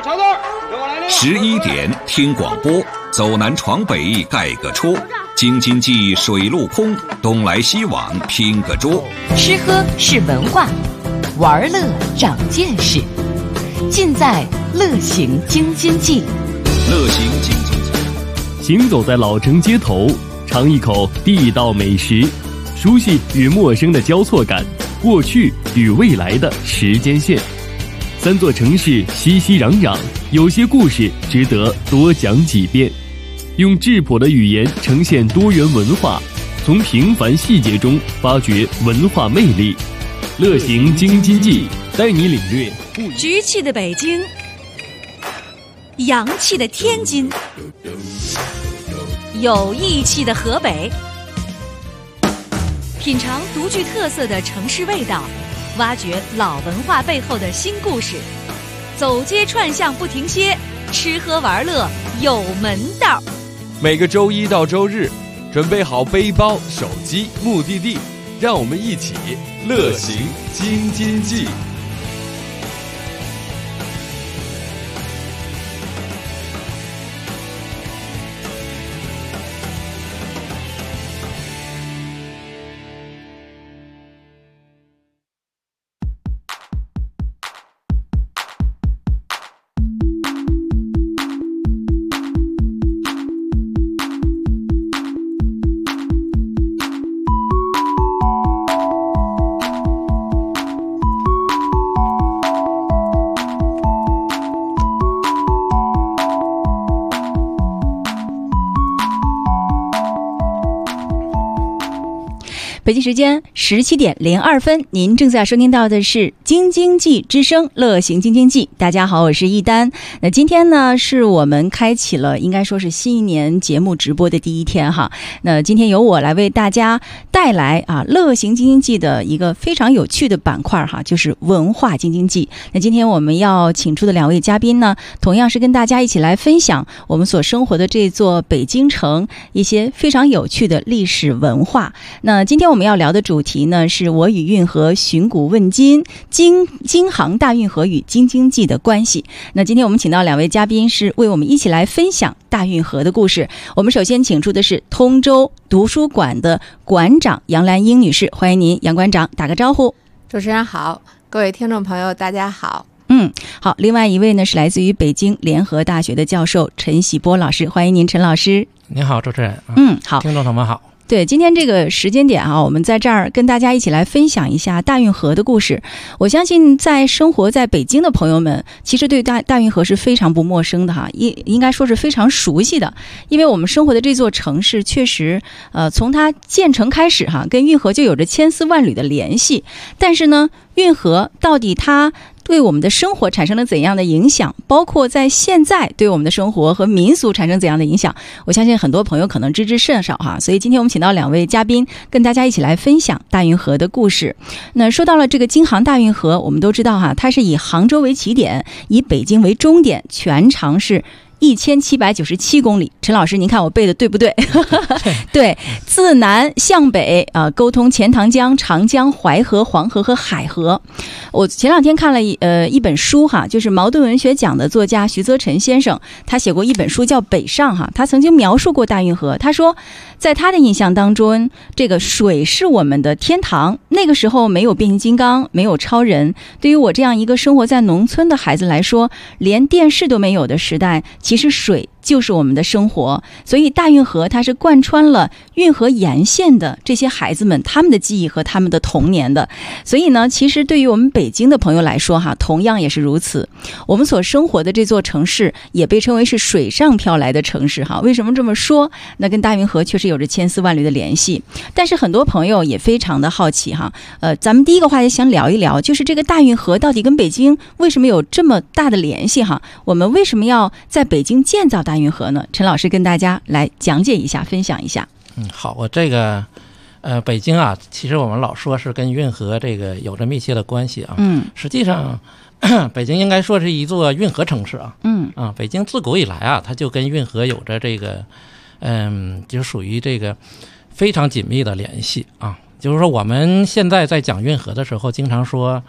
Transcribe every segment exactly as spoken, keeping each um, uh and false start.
十一点听广播，走南闯北盖个戳，京津冀水陆空，东来西往拼个桌。 吃喝是文化，玩乐长见识，尽在乐行京津冀。 乐行京津冀， 行走在老城街头，尝一口地道美食，熟悉与陌生的交错感，过去与未来的时间线。三座城市熙熙攘攘，有些故事值得多讲几遍。用质朴的语言呈现多元文化，从平凡细节中发掘文化魅力。乐行京津冀，带你领略局气的北京，洋气的天津，有义气的河北，品尝独具特色的城市味道，挖掘老文化背后的新故事，走街串巷不停歇，吃喝玩乐有门道。 每个周一到周日，准备好背包、手机、目的地，让我们一起乐行京津冀。 北京时间十七点零二分，您正在收听到的是京津冀之声乐行京津冀。大家好，我是一丹。那今天呢，是我们开启了应该说是新一年节目直播的第一天哈。那今天由我来为大家带来啊乐行京津冀的一个非常有趣的板块哈，就是文化京津冀。那今天我们要请出的两位嘉宾呢，同样是跟大家一起来分享我们所生活的这座北京城一些非常有趣的历史文化。那今天我们要聊的主题呢，是我与运河寻古问今，京京杭大运河与京津冀的关系。那今天我们请到两位嘉宾，是为我们一起来分享大运河的故事。我们首先请出的是通州图书馆的馆长杨兰英女士，欢迎您，杨馆长，打个招呼。 主持人好，各位听众朋友大家好。 嗯，好。另外一位呢，是来自于北京联合大学的教授陈喜波老师，欢迎您，陈老师。 您好，主持人。 嗯，好， 听众朋友们好。 对，今天这个时间点啊，我们在这儿跟大家一起来分享一下大运河的故事。我相信在生活在北京的朋友们，其实对大大运河是非常不陌生的哈，应应该说是非常熟悉的，因为我们生活的这座城市确实，呃，从它建成开始哈，跟运河就有着千丝万缕的联系。但是呢，运河到底它对我们的生活产生了怎样的影响，包括在现在对我们的生活和民俗产生怎样的影响，我相信很多朋友可能知之甚少哈。所以今天我们请到两位嘉宾，跟大家一起来分享大运河的故事。那说到了这个京杭大运河，我们都知道哈，它是以杭州为起点，以北京为终点，全长是一千七百九十七公里。陈老师，您看我背的对不对？对，自南向北啊、呃，沟通钱塘江、长江、淮河、黄河和海河。我前两天看了一呃一本书哈，就是茅盾文学奖的作家徐则臣先生，他写过一本书叫《北上》哈，他曾经描述过大运河。他说，在他的印象当中，这个水是我们的天堂。那个时候没有变形金刚，没有超人，对于我这样一个生活在农村的孩子来说，连电视都没有的时代，其实水就是我们的生活。所以大运河它是贯穿了运河沿线的这些孩子们他们的记忆和他们的童年的。所以呢，其实对于我们北京的朋友来说哈，同样也是如此。我们所生活的这座城市也被称为是水上飘来的城市哈。为什么这么说？那跟大运河确实有着千丝万缕的联系。但是很多朋友也非常的好奇哈，呃，咱们第一个话题想聊一聊，就是这个大运河到底跟北京为什么有这么大的联系哈？我们为什么要在北京建造大运河呢？陈老师跟大家来讲解一下，分享一下。 嗯，好，我这个呃，北京啊，其实我们老说是跟运河这个有着密切的关系啊。嗯，实际上，北京应该说是一座运河城市啊。嗯啊，北京自古以来啊，它就跟运河有着这个，嗯，就属于这个非常紧密的联系啊。就是说，我们现在在讲运河的时候，经常说。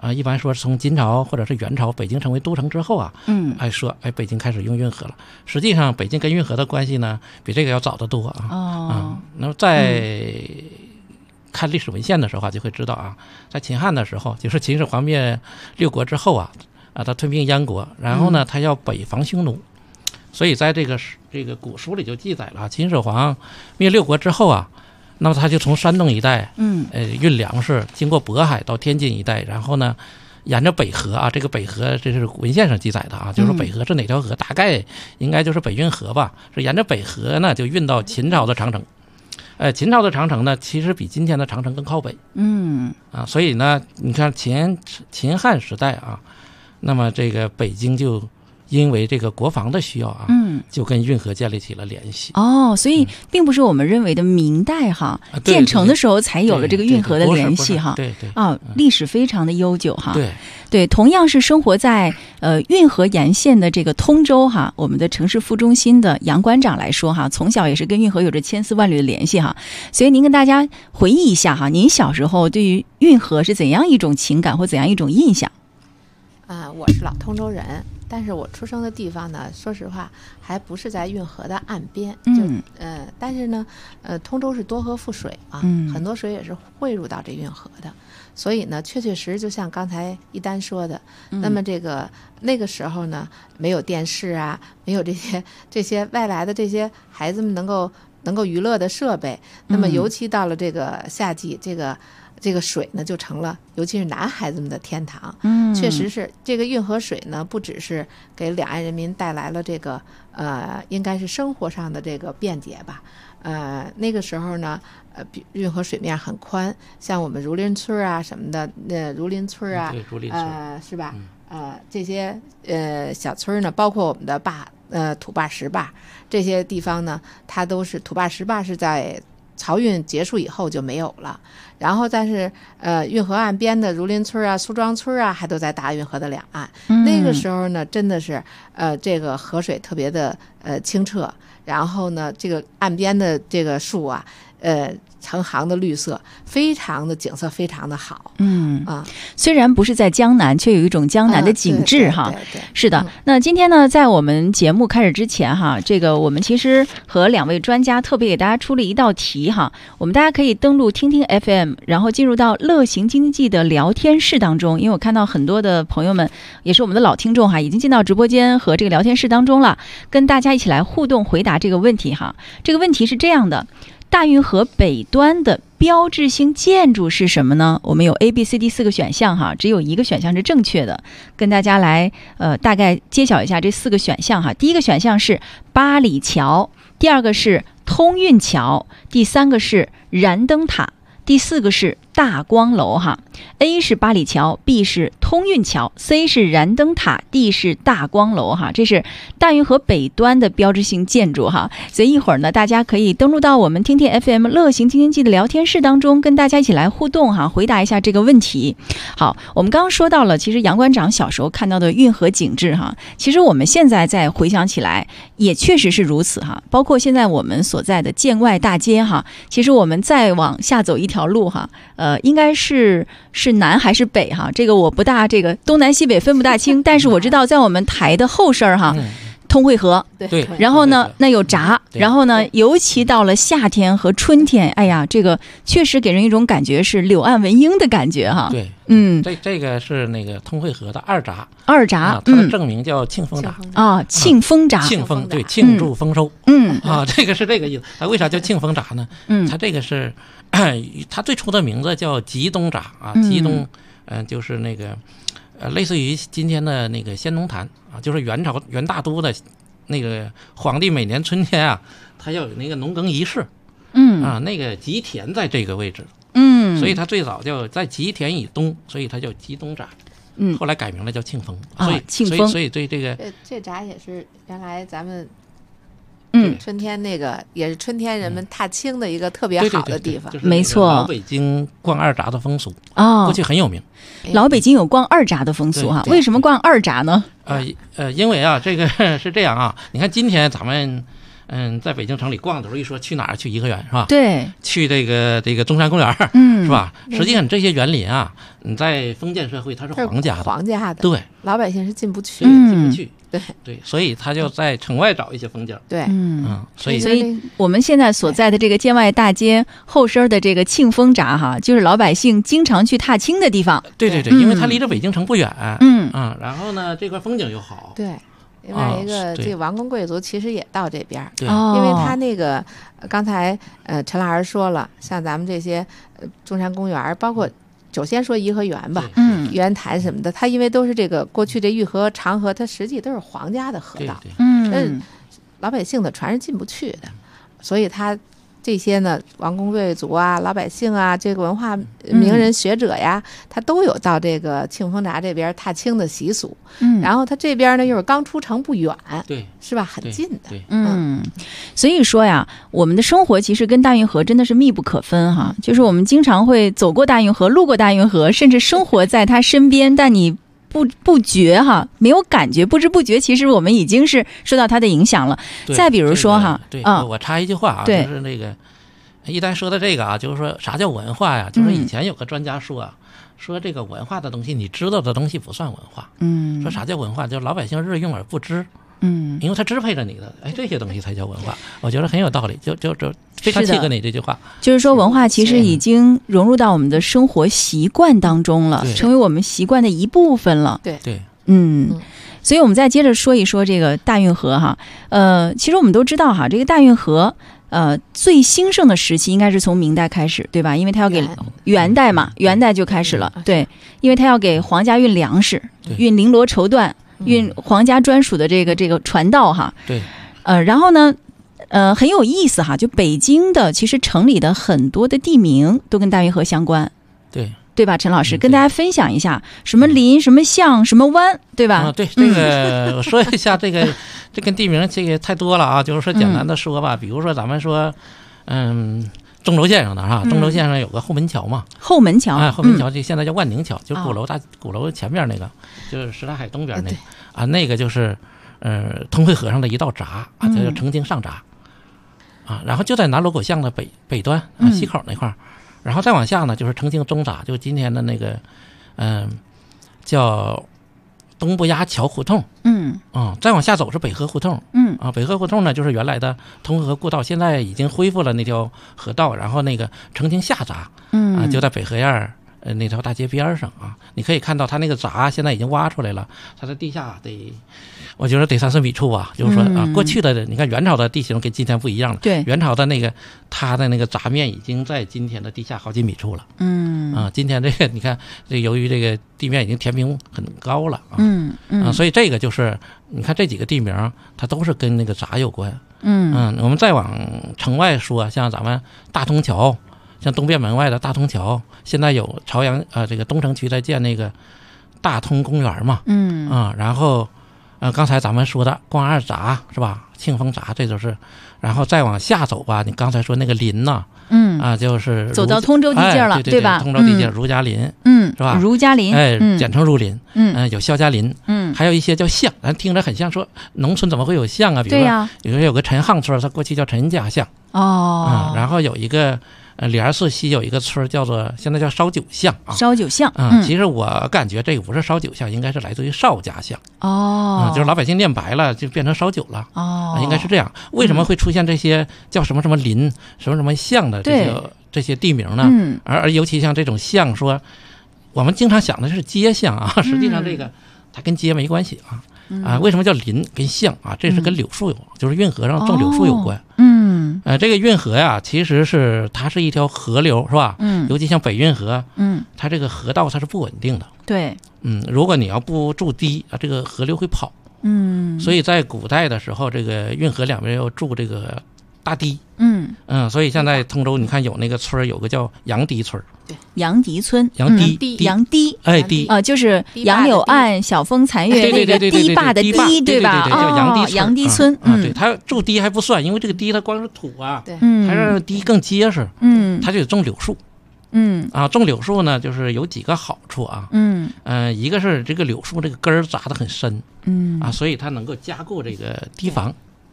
啊，一般说从金朝或者是元朝北京成为都城之后啊， 嗯， 哎说哎北京开始用运河了。实际上北京跟运河的关系呢比这个要早得多啊。 哦， 啊，那么在看历史文献的时候啊，就会知道啊，在秦汉的时候，就是秦始皇灭六国之后啊，啊他吞并燕国，然后呢他要北防匈奴，所以在这个这个古书里就记载了，秦始皇灭六国之后啊。那么他就从山东一带， 嗯， 呃，运粮食，经过渤海到天津一带，然后呢，沿着北河啊，这个北河这是文献上记载的啊，就是说北河是哪条河？大概应该就是北运河吧，是沿着北河呢就运到秦朝的长城。呃，秦朝的长城呢，其实比今天的长城更靠北， 嗯， 啊，所以呢，你看秦秦汉时代啊，那么这个北京就。因为这个国防的需要啊，嗯，就跟运河建立起了联系。 哦，所以并不是我们认为的明代哈、嗯、建成的时候才有了这个运河的联系哈。 对对。 啊，历史非常的悠久哈。 对对，同样是生活在呃运河沿线的这个通州哈，我们的城市副中心的杨馆长来说哈，从小也是跟运河有着千丝万缕的联系哈。所以您跟大家回忆一下哈，您小时候对于运河是怎样一种情感或怎样一种印象？ 啊、呃，我是老通州人。但是我出生的地方呢，说实话还不是在运河的岸边，就嗯呃，但是呢，呃，通州是多河覆水啊， 嗯， 很多水也是汇入到这运河的，所以呢，确确实实就像刚才一丹说的， 嗯、 那么这个那个时候呢，没有电视啊，没有这些这些外来的这些孩子们能够能够娱乐的设备，那么尤其到了这个夏季，这个。这个水呢，就成了，尤其是男孩子们的天堂。 嗯， 确实是这个运河水呢，不只是给两岸人民带来了这个呃，应该是生活上的这个便捷吧。呃，那个时候呢，呃，运河水面很宽，像我们儒林村啊什么的，那儒林村啊， 对，儒林村， 呃，是吧？ 嗯、 呃，这些呃小村呢，包括我们的坝，呃，土坝、石坝这些地方呢，它都是土坝、石坝是在。漕运结束以后就没有了，然后但是呃运河岸边的儒林村啊、苏庄村啊，还都在大运河的两岸。 嗯、 那个时候呢，真的是呃这个河水特别的呃清澈，然后呢这个岸边的这个树啊，呃成行的绿色，非常的景色非常的好。 嗯啊， 虽然不是在江南，却有一种江南的景致哈。 呃、对对对对是的、 嗯。 那今天呢，在我们节目开始之前哈，这个我们其实和两位专家特别给大家出了一道题哈，我们大家可以登录听听 F M， 然后进入到乐行经济的聊天室当中，因为我看到很多的朋友们也是我们的老听众哈，已经进到直播间和这个聊天室当中了，跟大家一起来互动回答这个问题哈。这个问题是这样的。大运河北端的标志性建筑是什么呢？我们有 A B C D 四个选项哈，只有一个选项是正确的，跟大家来呃大概揭晓一下这四个选项哈。第一个选项是八里桥，第二个是通运桥，第三个是燃灯塔，第四个是大光楼哈。 A 是八里桥， B 是通运桥， C 是燃灯塔， D 是大光楼哈。这是大运河北端的标志性建筑哈。所以一会儿呢，大家可以登录到我们听听 F M 乐行京津冀的聊天室当中，跟大家一起来互动哈，回答一下这个问题。好，我们刚刚说到了，其实杨馆长小时候看到的运河景致哈，其实我们现在再回想起来，也确实是如此哈。包括现在我们所在的建外大街哈，其实我们再往下走一条路哈，呃，应该是是南还是北哈？这个我不大，这个东南西北分不大清，但是我知道在我们台的后身哈。嗯通惠河， 对， 然后呢，那有闸，然后呢，尤其到了夏天和春天，哎呀，这个确实给人一种感觉是柳暗闻莺的感觉哈。 对， 嗯， 这这个是那个通惠河的二闸， 二闸， 啊、它的正名叫庆丰闸啊，庆丰闸， 庆丰对，庆祝丰收， 嗯啊，这个是这个意思。它为啥叫庆丰闸呢？ 嗯， 它这个是它最初的名字叫吉东闸啊，吉东，嗯、呃，就是那个。呃，类似于今天的那个先农坛啊，就是元朝元大都的那个皇帝每年春天啊，他要有那个农耕仪式， 嗯啊，那个吉田在这个位置， 嗯， 所以他最早叫在吉田以东，所以他叫吉东闸， 嗯， 后来改名了叫庆丰， 啊， 所以庆丰， 所以所以对这个这这闸也是原来咱们。 嗯， 春天那个也是春天人们踏青的一个特别好的地方， 对对对对就是、 没错。 老北京逛二闸的风俗哦， 过去很有名。 老北京有逛二闸的风俗哈，为什么逛二闸呢？ 呃呃，因为啊，这个是这样啊，你看今天咱们嗯，在北京城里逛的时候，一说去哪儿，去颐和园是吧？ 对， 去这个这个中山公园， 嗯， 是吧？实际上这些园林啊，你在封建社会它是皇家的， 皇家的， 对， 老百姓是进不去， 嗯、 进不去。 对对，所以他就在城外找一些风景。 对， 嗯嗯，所以所以我们现在所在的这个建外大街后身的这个庆丰闸哈，就是老百姓经常去踏青的地方。 对对对， 嗯、 因为它离着北京城不远。 嗯啊，然后呢，这块风景又好。 对。另外一个， 哦、 这个王公贵族其实也到这边， 对， 因为他那个刚才呃陈老师说了，像咱们这些呃中山公园，包括首先说颐和园吧， 嗯， 圆坛什么的，它因为都是这个过去这御河、长河，它实际都是皇家的河道， 嗯， 但是老百姓的船是进不去的，所以它。这些呢，王公贵族啊、老百姓啊，这个文化名人学者呀，嗯、他都有到这个庆丰闸这边踏青的习俗。 嗯， 然后他这边呢又是刚出城不远， 对， 是吧？很近的。 对， 嗯，所以说呀，我们的生活其实跟大运河真的是密不可分哈。就是我们经常会走过大运河、路过大运河，甚至生活在它身边，但你。不不觉哈，没有感觉，不知不觉，其实我们已经是受到它的影响了。再比如说哈， 对， 啊、 我插一句话啊，就是那个一旦说到这个啊，就是说啥叫文化呀？就是以前有个专家说啊，嗯、说这个文化的东西，你知道的东西不算文化。嗯，说啥叫文化？就是老百姓日用而不知。嗯，因为它支配着你的，哎，这些东西才叫文化。我觉得很有道理，就就就非常契合你这句话。 就是说，文化其实已经融入到我们的生活习惯当中了，成为我们习惯的一部分了。 对对， 嗯。嗯，所以我们再接着说一说这个大运河哈。呃，其实我们都知道哈，这个大运河呃最兴盛的时期应该是从明代开始，对吧？因为它要给元代嘛，元代就开始了。对，因为它要给皇家运粮食，运绫罗绸缎。运皇家专属的这个这个传道哈， 对， 呃，然后呢，呃，很有意思哈，就北京的其实城里的很多的地名都跟大运河相关， 对， 对吧？陈老师、嗯、跟大家分享一下，什么林、什么巷、什么湾，对吧？ 啊，对，这个我说一下，这个这跟地名这个太多了啊，就是说简单的说吧，嗯、比如说咱们说，嗯。钟楼县上的哈，钟楼县上有个后门桥嘛， 后门桥， 哎，后门桥这现在叫万宁桥，就鼓楼大鼓楼前面那个，就是什刹海东边那个啊，那个就是呃通惠河上的一道闸啊，叫澄清上闸啊，然后就在南锣鼓巷的北北端啊西口那块儿，然后再往下呢就是澄清中闸，就今天的那个嗯叫东部崖桥胡同，嗯啊，再往下走是北河胡同，嗯啊，北河胡同呢就是原来的通河故道，现在已经恢复了那条河道，然后那个澄清下闸，嗯啊，就在北河沿呃那条大街边上啊，你可以看到它那个闸现在已经挖出来了，它在地下得，我觉得得三四米处吧，就是说啊，过去的你看元朝的地形跟今天不一样了， 对， 元朝的那个它的那个闸面已经在今天的地下好几米处了，嗯啊，今天这个你看，这由于这个地面已经填平很高了啊，嗯嗯啊，所以这个就是你看这几个地名，它都是跟那个闸有关，嗯嗯，我们再往城外说，像咱们大通桥。像东便门外的大通桥，现在有朝阳啊、呃，这个东城区在建那个大通公园嘛，嗯啊，然后呃，刚才咱们说的光二闸是吧？庆丰闸这就是，然后再往下走吧，你刚才说那个林呐、啊，嗯啊，就是走到通州地界了， 哎、对, 对, 对吧？ 通州地界、嗯、儒家林， 嗯， 是吧？ 儒家林， 哎，简称儒林，嗯、呃，有萧家林， 嗯， 还有一些叫巷，咱听着很像说农村怎么会有巷啊？比如说，啊、比如说有个陈巷村，它过去叫陈家巷， 哦， 嗯，然后有一个。呃，李二寺西有一个村叫做现在叫烧酒巷啊， 烧酒巷啊、嗯，其实我感觉这个不是烧酒巷，应该是来自于邵家巷哦、 嗯，就是老百姓念白了就变成烧酒了哦、 啊，应该是这样。为什么会出现这些叫什么什么林、什么什么巷的这些这些地名呢？ 嗯， 而而尤其像这种巷，说我们经常想的是街巷啊，实际上这个它跟街没关系啊。啊，为什么叫林跟巷啊？这是跟柳树有，嗯、就是运河上种柳树有关。哦、嗯，呃，这个运河呀，其实是它是一条河流，是吧？嗯，尤其像北运河，嗯，它这个河道它是不稳定的。 对， 嗯，如果你要不筑堤啊，这个河流会跑。嗯，所以在古代的时候，这个运河两边要筑这个大堤。嗯嗯，所以现在通州你看有那个村有个叫杨堤村。 对，杨堤村， 杨堤， 杨堤， 哎堤啊，就是杨柳岸、晓风残月那个堤坝的堤， 对吧？ 叫杨堤村， 杨堤村啊，对，它筑堤还不算，因为这个堤它光是土啊， 对， 它让堤更结实，嗯，它就得种柳树，嗯啊，种柳树呢，就是有几个好处啊，嗯呃，一个是这个柳树这个根儿扎得很深，嗯啊，所以它能够加固这个堤防。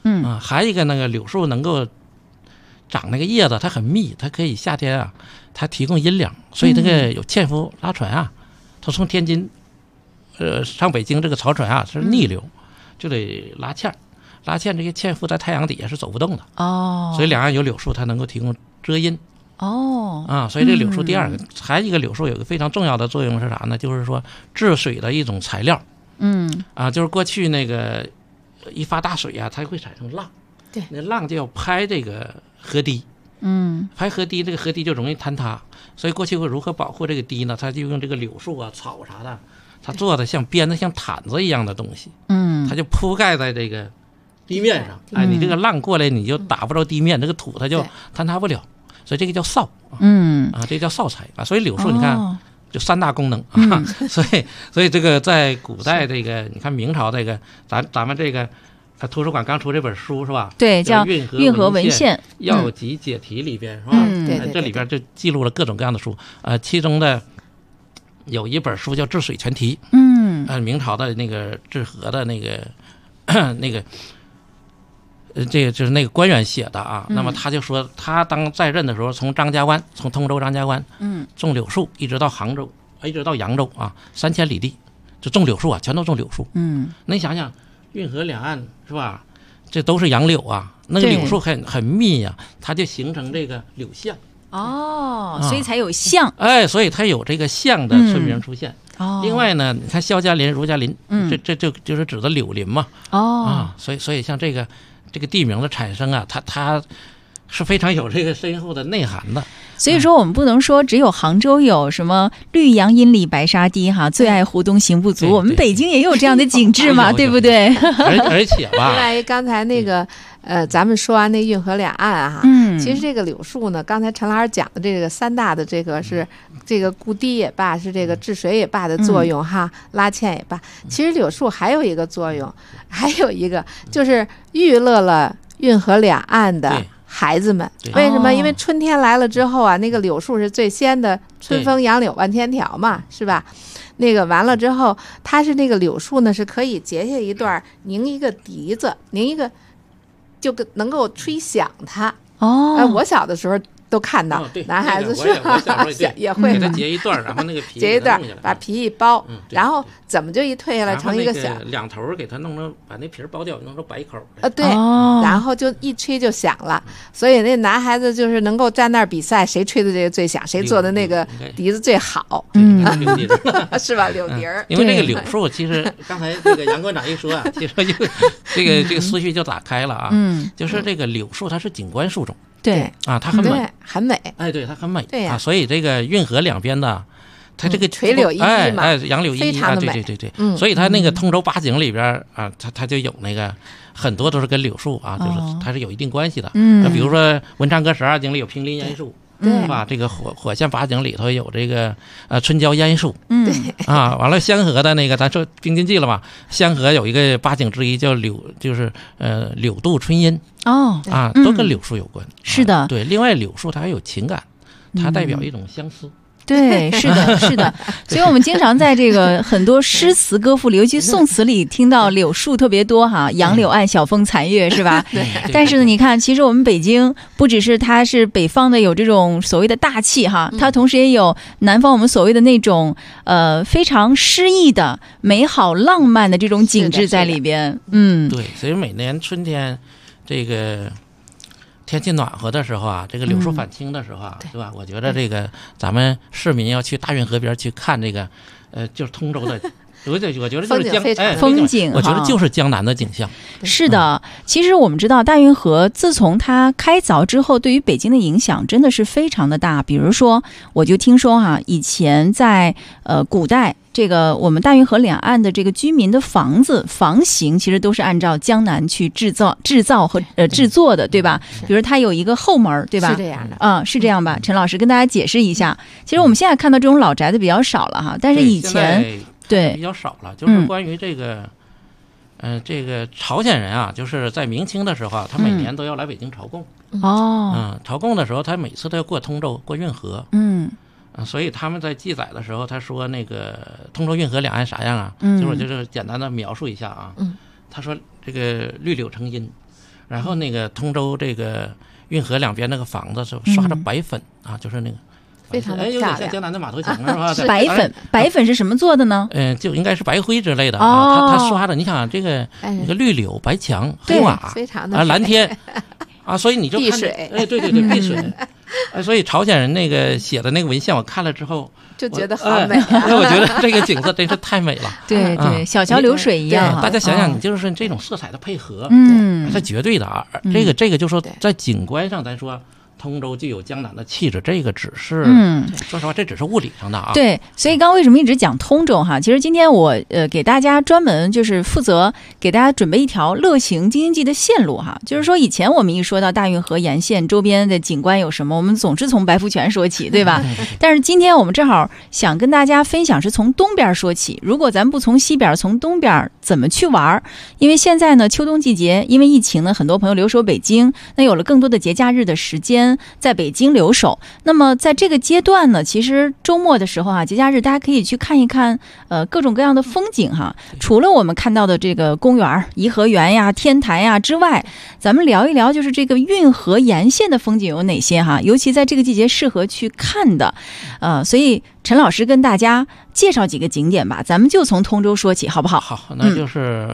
嗯啊，还有一个那个柳树能够长那个叶子，它很密，它可以夏天啊，它提供阴凉，所以这个有纤夫拉船啊，它从天津呃上北京这个漕船啊是逆流，就得拉纤，拉纤这些纤夫在太阳底下是走不动的哦， 所以两岸有柳树，它能够提供遮阴。 哦啊，所以这柳树第二个、嗯、还有一个柳树有个非常重要的作用是啥呢？就是说治水的一种材料。 嗯啊，就是过去那个一发大水啊，它会产生浪， 对， 那浪就要拍这个河堤， 嗯， 拍河堤，这个河堤就容易坍塌。所以过去会如何保护这个堤呢？它就用这个柳树啊、草啥的，它做的像编的像毯子一样的东西， 嗯， 它就铺盖在这个地面上。哎，你这个浪过来，你就打不着地面，这个土它就坍塌不了。所以这个叫扫， 嗯啊，这个叫扫材啊。所以柳树你看、哦、就三大功能啊。 嗯、 所以所以这个在古代这个你看明朝这个咱咱们这个图书馆刚出这本书是吧？ 对，叫《运河文献要集解题》里边、嗯、是吧？ 嗯， 对对对， 这里边就记录了各种各样的书，呃，其中的有一本书叫《治水全题》， 嗯， 呃，明朝的那个治河的那个那个。呃，这个就是那个官员写的啊。 嗯、 那么他就说，他当在任的时候，从张家湾，从通州张家湾， 嗯， 种柳树，一直到杭州，一直到扬州啊，三千里地，就种柳树啊，全都种柳树。 嗯， 那你想想，运河两岸是吧？这都是杨柳啊，那个柳树很很密呀、啊，它就形成这个柳巷。 哦，所以才有巷。 啊、哎，所以它有这个巷的村名出现。 嗯、哦。 另外呢，你看萧家林、儒家林， 嗯， 这这就就是指的柳林嘛。 哦。 啊，所以所以像这个。这个地名的产生啊，它它是非常有这个深厚的内涵的。 所以说，我们不能说只有杭州有什么绿杨阴里白沙堤哈，最爱湖东行不足。我们北京也有这样的景致嘛，对不对？ 而而且吧， 另外刚才那个呃，咱们说完那运河两岸啊， 嗯， 其实这个柳树呢，刚才陈老师讲的这个三大的这个是这个固堤也罢，是这个治水也罢的作用哈，嗯、拉纤也罢，其实柳树还有一个作用，还有一个就是娱乐了运河两岸的孩子们。为什么？因为春天来了之后啊，那个柳树是最先的，春风杨柳万千条嘛，是吧？那个完了之后，它是那个柳树呢，是可以截下一段，拧一个笛子，拧一个就能够吹响它。 哦， 呃，我小的时候都看到， 哦、 男孩子是、 那个、我也, 我小时候也, 也会给它截一段，然后那个皮截一段，把皮一剥、 嗯， 然后怎么就一退下来成一个小， 两头给它弄成，把那皮剥掉，弄成白口。 呃，对、 哦， 然后就一吹就响了。所以那男孩子就是能够站那儿比赛，谁吹的这个最响，谁做的那个笛子最好。 嗯， 是吧？柳笛儿、 嗯。因为这个柳树，其实刚才这个杨馆长一说啊，其实就这个这个思绪就打开了啊。 嗯， 就是这个柳树它是景观树种。 对啊，它很美， 很美。 哎，对，它很美。 对呀、 啊，所以这个运河两边的，它这个、 嗯、垂柳依依嘛， 哎哎，杨柳依依非常的美。 啊、对对对对， 嗯， 所以它那个通州八景里边啊，它它就有那个很多都是跟柳树啊，就是它是有一定关系的。 嗯， 那比如说文昌阁十二景里有平林烟树。 对吧？这个火火线八景里头有这个呃春郊烟树， 嗯， 对啊，完了香河的那个咱说京津冀了嘛，香河有一个八景之一叫柳，就是呃柳渡春阴哦啊，都跟柳树有关。 嗯、是的、 啊，对。另外柳树它还有情感，它代表一种相思。 嗯对，是的，是的，所以我们经常在这个很多诗词歌赋里，尤其宋词里听到柳树特别多哈，杨柳岸晓风残月是吧？ 对。 但是呢，你看，其实我们北京不只是它是北方的有这种所谓的大气哈，它同时也有南方我们所谓的那种呃非常诗意的、美好浪漫的这种景致在里边。嗯， 对，所以每年春天这个。天气暖和的时候啊，这个柳树返青的时候啊， 嗯、 是吧？我觉得这个咱们市民要去大运河边去看这个，呃，就是通州的，我觉我觉得就是江哎风景， 我觉得就是江南的景象。 是的，其实我们知道大运河自从它开凿之后，对于北京的影响真的是非常的大。比如说，我就听说哈、啊，以前在呃古代。这个我们大运河两岸的这个居民的房子房型，其实都是按照江南去制造、制造和呃制作的，对吧？比如它有一个后门，对吧？ 是这样的， 嗯，是这样吧？陈老师跟大家解释一下。其实我们现在看到这种老宅子比较少了哈，但是以前对比较少了，就是关于这个，嗯、呃，这个朝鲜人啊，就是在明清的时候啊，他每年都要来北京朝贡。 哦， 嗯，朝贡的时候，他每次都要过通州、过运河。 嗯。 啊，所以他们在记载的时候，他说那个通州运河两岸啥样啊？ 嗯， 就是我就是简单的描述一下啊。 嗯， 他说这个绿柳成荫， 然后那个通州这个运河两边那个房子是刷着白粉、嗯、啊，就是那个。 非常的哎，有点像江南的码头墙是吧？ 是白粉，白粉是什么做的呢？ 嗯、呃，就应该是白灰之类的、 哦、 啊。它它刷的，你想这个那个绿柳、白墙、黑瓦， 非常的啊蓝天啊，所以你就看避水， 哎，对对对，避水。哎，所以朝鲜人那个写的那个文献，我看了之后就觉得好美、啊。 哎，我觉得这个景色真是太美了。 对对，小桥流水一样、啊。 大家想想，你就是这种色彩的配合， 嗯， 它绝对的啊。这个这个就说在景观上，咱说。通州具有江南的气质，这个只是，嗯，说实话，这只是物理上的啊。 对，所以刚刚为什么一直讲通州哈？其实今天我呃给大家专门就是负责给大家准备一条乐行京津冀的线路哈。就是说以前我们一说到大运河沿线周边的景观有什么，我们总是从白福泉说起，对吧？但是今天我们正好想跟大家分享是从东边说起。如果咱不从西边，从东边怎么去玩？因为现在呢秋冬季节，因为疫情呢，很多朋友留守北京，那有了更多的节假日的时间。在北京留守，那么在这个阶段呢，其实周末的时候啊，节假日大家可以去看一看，呃，各种各样的风景哈。除了我们看到的这个公园、颐和园呀、天坛呀之外，咱们聊一聊就是这个运河沿线的风景有哪些哈？尤其在这个季节适合去看的，呃，所以陈老师跟大家介绍几个景点吧，咱们就从通州说起，好不好？ 好，那就是、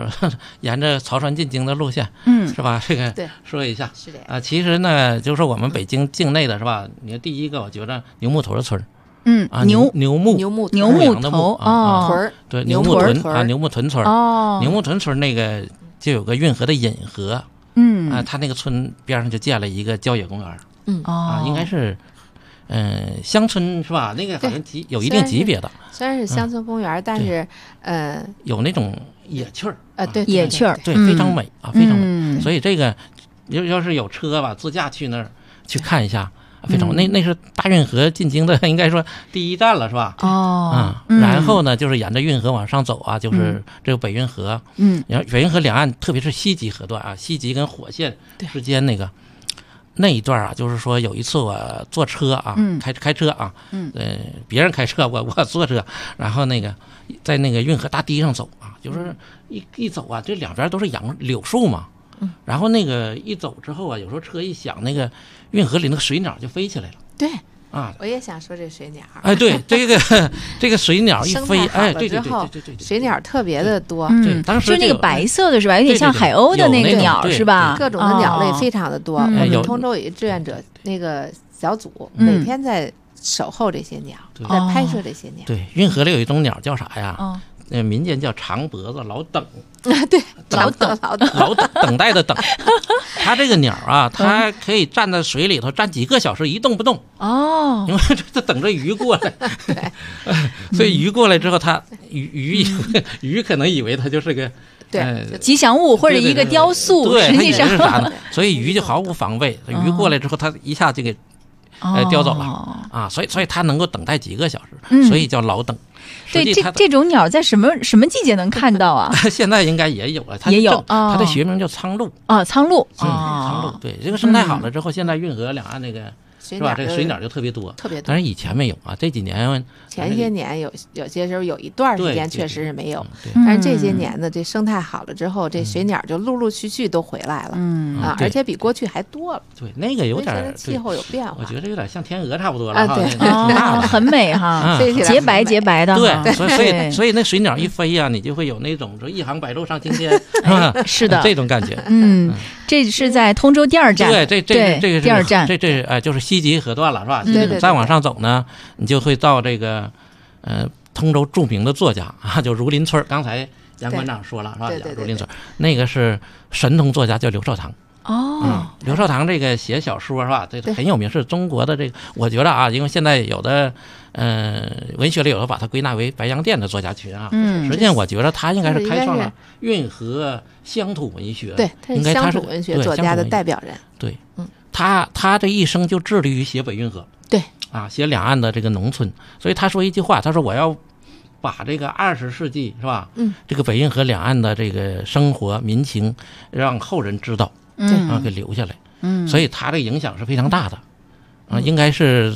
嗯、沿着曹船进京的路线， 嗯， 是吧？这个对， 说一下是的啊、呃。其实呢，就是我们北京境内的是吧？你看第一个，我觉得牛木屯村， 嗯啊， 牛牛木牛木牛木头啊， 屯儿， 对，牛木屯啊，牛木屯村哦， 牛木屯村那个就有个运河的引河， 嗯啊，他那个村边上就建了一个郊野公园， 嗯啊，应该是。嗯、呃，乡村是吧？那个好像级有一定级别的， 虽然是乡村公园，嗯、但是呃， 有那种野趣儿， 呃，对， 野趣儿， 对，非常美啊，非常美。 嗯、 所以这个要要是有车吧，自驾去那儿去看一下，非常、嗯、那那是大运河进京的，应该说第一站了，是吧？ 哦， 嗯，然后呢，就是沿着运河往上走啊，就是这个北运河， 嗯， 然后北运河两岸，特别是西吉河段啊，西吉跟火线之间那个。那一段啊，就是说有一次我坐车啊， 嗯、 开开车啊， 嗯， 呃，别人开车，我我坐车，然后那个在那个运河大堤上走啊，就是一一走啊，这两边都是杨柳树嘛， 嗯， 然后那个一走之后啊，有时候车一响，那个运河里那个水鸟就飞起来了， 对。 啊， 我也想说这水鸟。 哎，对，这个这个水鸟一飞，哎，对对对对对， 水鸟特别的多。 对，当时就那个白色的是吧？有点像海鸥的那个鸟是吧？ 各种的鸟类非常的多。我们通州有一志愿者那个小组，每天在守候这些鸟，在拍摄这些鸟。 对，运河里有一种鸟叫啥呀？ 哦， 呃，民间叫长脖子老等。 啊，对， 老等老等老等等待的等，它这个鸟啊，它可以站在水里头站几个小时一动不动哦， 因为它等着鱼过来， 对， 所以鱼过来之后，它鱼鱼鱼可能以为它就是个对、 呃、 吉祥物或者一个雕塑， 对， 实际上是啥呢？所以鱼就毫无防备，鱼过来之后，它一下就给呃叼走了、 哦、 啊，所以所以它能够等待几个小时， 嗯、 所以叫老等。 对，这这种鸟在什么什么季节能看到啊？ 现在应该也有了，它也有。 哦、它的学名叫苍鹭啊，苍鹭啊，苍鹭。对，这个生态好了之后，嗯、现在运河两岸那个是吧？这个水鸟就特别多， 特别多。 但是以前没有啊，这几年前些年有有些时候有一段时间确实是没有， 嗯、 但是这些年呢，这生态好了之后，这水鸟就陆陆续续都回来了， 嗯啊，而且比过去还多了。 对，那个有点气候有变化， 我觉得有点像天鹅差不多了啊，对， 挺大的， 很美哈， 飞起来洁白洁白的。 对，所以所以所以那水鸟一飞呀，你就会有那种说一行白鹭上青天， 是的， 这种感觉。 嗯，这是在通州第二站， 对，这这这个第二站， 这这哎就是西吉河段了，是吧？ 对对。 再往上走呢，你就会到这个呃通州著名的作家啊，就儒林村。刚才杨馆长说了是吧？ 对对对， 儒林村那个是神童作家，叫刘少棠。 哦， 嗯，刘少棠这个写小说是吧？这很有名，是中国的这个，我觉得啊，因为现在有的呃文学里有的把它归纳为白洋淀的作家群啊。 嗯， 实际上我觉得他应该是开创了运河乡土文学， 对，他是乡土文学作家的代表人。 对， 嗯， 他他这一生就致力于写北运河。 对。 啊，写两岸的这个农村，所以他说一句话，他说我要把这个二十世纪是吧？ 嗯， 这个北运河两岸的这个生活民情，让后人知道， 嗯， 啊，给留下来。 嗯， 所以他的影响是非常大的，啊，应该是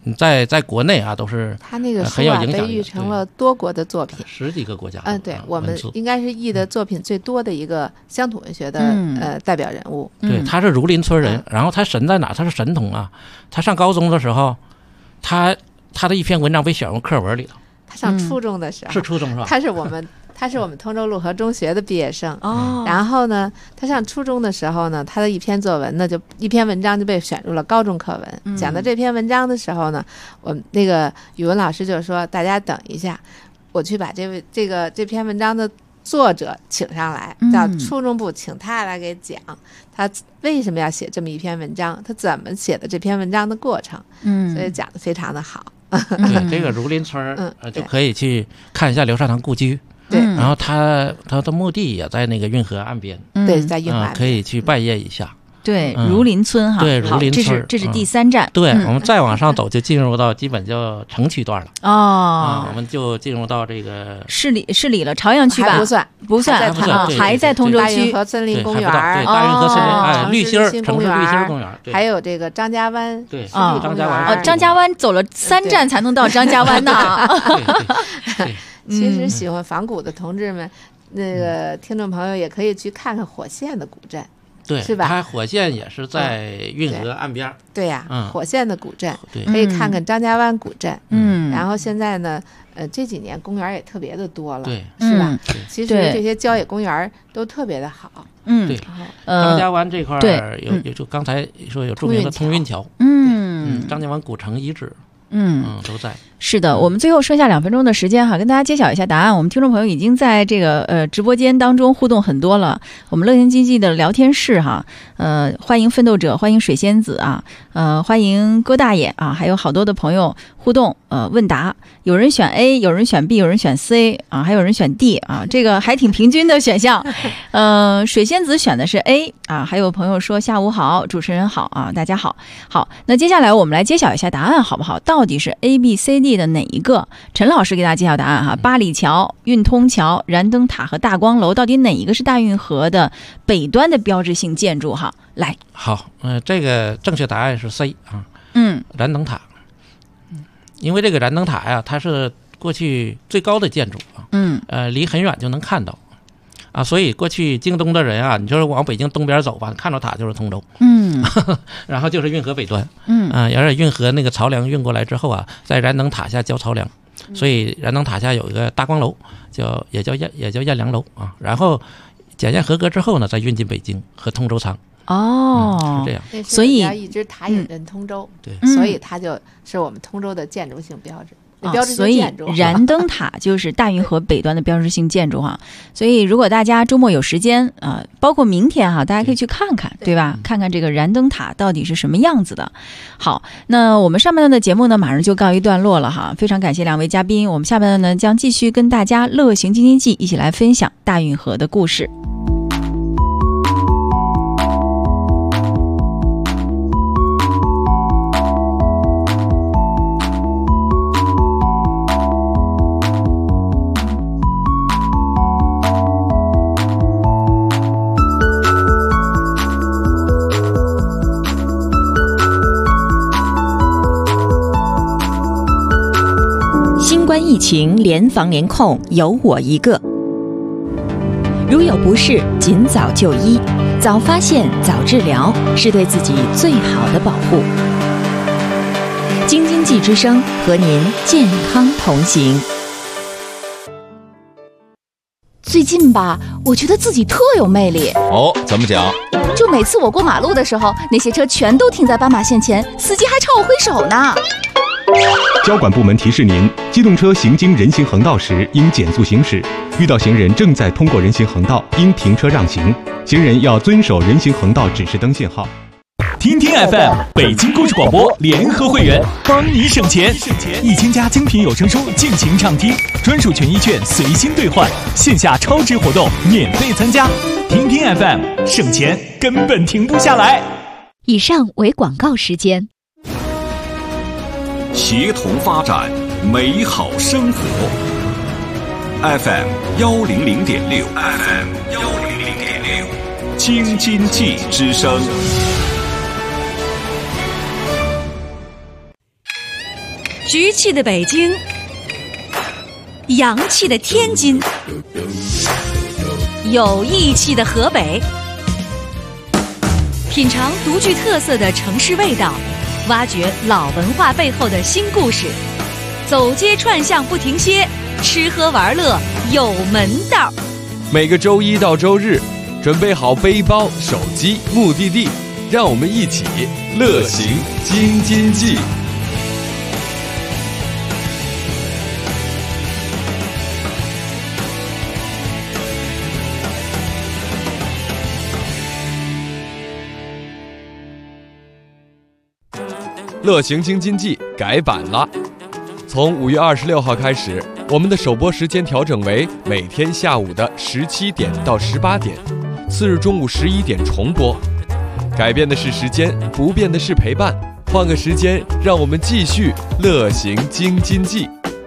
在在国内啊都是他那个很书啊有影响力， 被译成了多国的作品， 十几个国家。 嗯，对， 啊、 我们应该是译的作品最多的一个乡土文学的、 嗯、 呃代表人物。 对，他是儒林村人， 嗯、 然后他神在哪？他是神童啊！他上高中的时候，他他的一篇文章被选入课文里头。 他上初中的时候， 嗯、是初中是吧？ 他是我们。他是我们通州陆河中学的毕业生， 哦， 然后呢，他上初中的时候呢，他的一篇作文呢，就一篇文章就被选入了高中课文。嗯、讲到这篇文章的时候呢，我们那个语文老师就说：“大家等一下，我去把这位这个这篇文章的作者请上来，到初中部请他来给讲，他为什么要写这么一篇文章，他怎么写的这篇文章的过程。”嗯，所以讲得非常的好。 对，这个儒林村，嗯、呃，就可以去看一下刘少棠故居。 对， 然后他他的墓地也在那个运河岸边， 嗯、对，在运河岸边、 呃，可以去拜谒一下。 对，儒林村哈， 对，儒林村， 这是这是第三站。 嗯、对、嗯、我们再往上走，就进入到基本就城区段了。 哦、 啊，我们就进入到这个市里市里了，朝阳区吧？ 不算， 不算， 还不算， 还在通州区。 大运河森林公园， 对，大运河森林，哎，绿心儿城市绿心公园， 还有这个张家湾， 对，啊，张家湾， 哦，张家湾走了三站才能到张家湾呢。 其实喜欢仿古的同志们。那个听众朋友也可以去看看火线的古镇， 对， 是吧？ 它火线也是在运河岸边。 对呀、啊，嗯、火线的古镇， 对， 可以看看张家湾古镇。 嗯， 然后现在呢，呃，这几年公园也特别的多了， 对， 是吧？ 嗯、 其实这些郊野公园都特别的好。 嗯， 对，张家湾这块儿有有就刚才说有著名的通运桥， 嗯嗯，张家湾古城遗址。 嗯嗯，都在。 是的，我们最后剩下两分钟的时间哈，跟大家揭晓一下答案。我们听众朋友已经在这个呃直播间当中互动很多了。我们乐行经济的聊天室哈，呃，欢迎奋斗者，欢迎水仙子啊，呃，欢迎郭大爷啊，还有好多的朋友互动呃问答。有人选 A， 有人选 B， 有人选 C 啊，还有人选 D 啊，这个还挺平均的选项。呃，水仙子选的是 A 啊，还有朋友说下午好，主持人好啊，大家好。好，那接下来我们来揭晓一下答案好不好？到底是 A、B、C、D 的哪一个？陈老师给大家揭晓答案哈，八里桥、运通桥、燃灯塔和大光楼，到底哪一个是大运河的北端的标志性建筑哈？来， 好，呃，这个正确答案是 C 啊， 嗯， 燃灯塔。因为这个燃灯塔呀，它是过去最高的建筑啊， 嗯， 呃，离很远就能看到，啊，所以过去京东的人啊，你就是往北京东边走吧，看到塔就是通州， 嗯， 然后就是运河北端， 嗯， 啊，而且运河那个漕粮运过来之后啊，在燃灯塔下交漕粮，所以燃灯塔下有一个大光楼，叫也叫也叫燕梁楼啊，然后检验合格之后呢，再运进北京和通州仓。 哦、 嗯，是这样， 所以一直塔引人通州， 对、 嗯，所以它就是我们通州的建筑性标志。 哦、 标志性建筑， 所以燃灯塔就是大运河北端的标志性建筑哈。所以如果大家周末有时间啊、呃，包括明天哈，大家可以去看看，对, 对吧？看看这个燃灯塔到底是什么样子的。好，那我们上半段的节目呢，马上就告一段落了哈。非常感谢两位嘉宾，我们下半段呢将继续跟大家乐行京津冀一起来分享大运河的故事。 新冠疫情联防联控，有我一个。如有不适，尽早就医，早发现、早治疗，是对自己最好的保护。京津冀之声和您健康同行。 最近吧，我觉得自己特有魅力。 哦，怎么讲？ 就每次我过马路的时候，那些车全都停在斑马线前，司机还朝我挥手呢。 交管部门提示您：机动车行经人行横道时应减速行驶，遇到行人正在通过人行横道，应停车让行。行人要遵守人行横道指示灯信号。 听听 F M 北京故事广播联合会员，帮你省钱，一千家精品有声书尽情畅听，专属权益券随心兑换，线下超值活动免费参加。听听 F M， 省钱根本停不下来。 以上为广告时间。 协同发展，美好生活。F M 幺零零点六 ，F M 幺零零点六，京津冀之声。 局气的北京，洋气的天津，有义气的河北，品尝独具特色的城市味道，挖掘老文化背后的新故事，走街串巷不停歇，吃喝玩乐有门道。 每个周一到周日，准备好背包、手机、目的地，让我们一起乐行京津冀。乐行京津冀改版了，从五月二十六号开始，我们的首播时间调整为每天下午的十七点到十八点，次日中午十一点重播。改变的是时间，不变的是陪伴。换个时间，让我们继续乐行京津冀。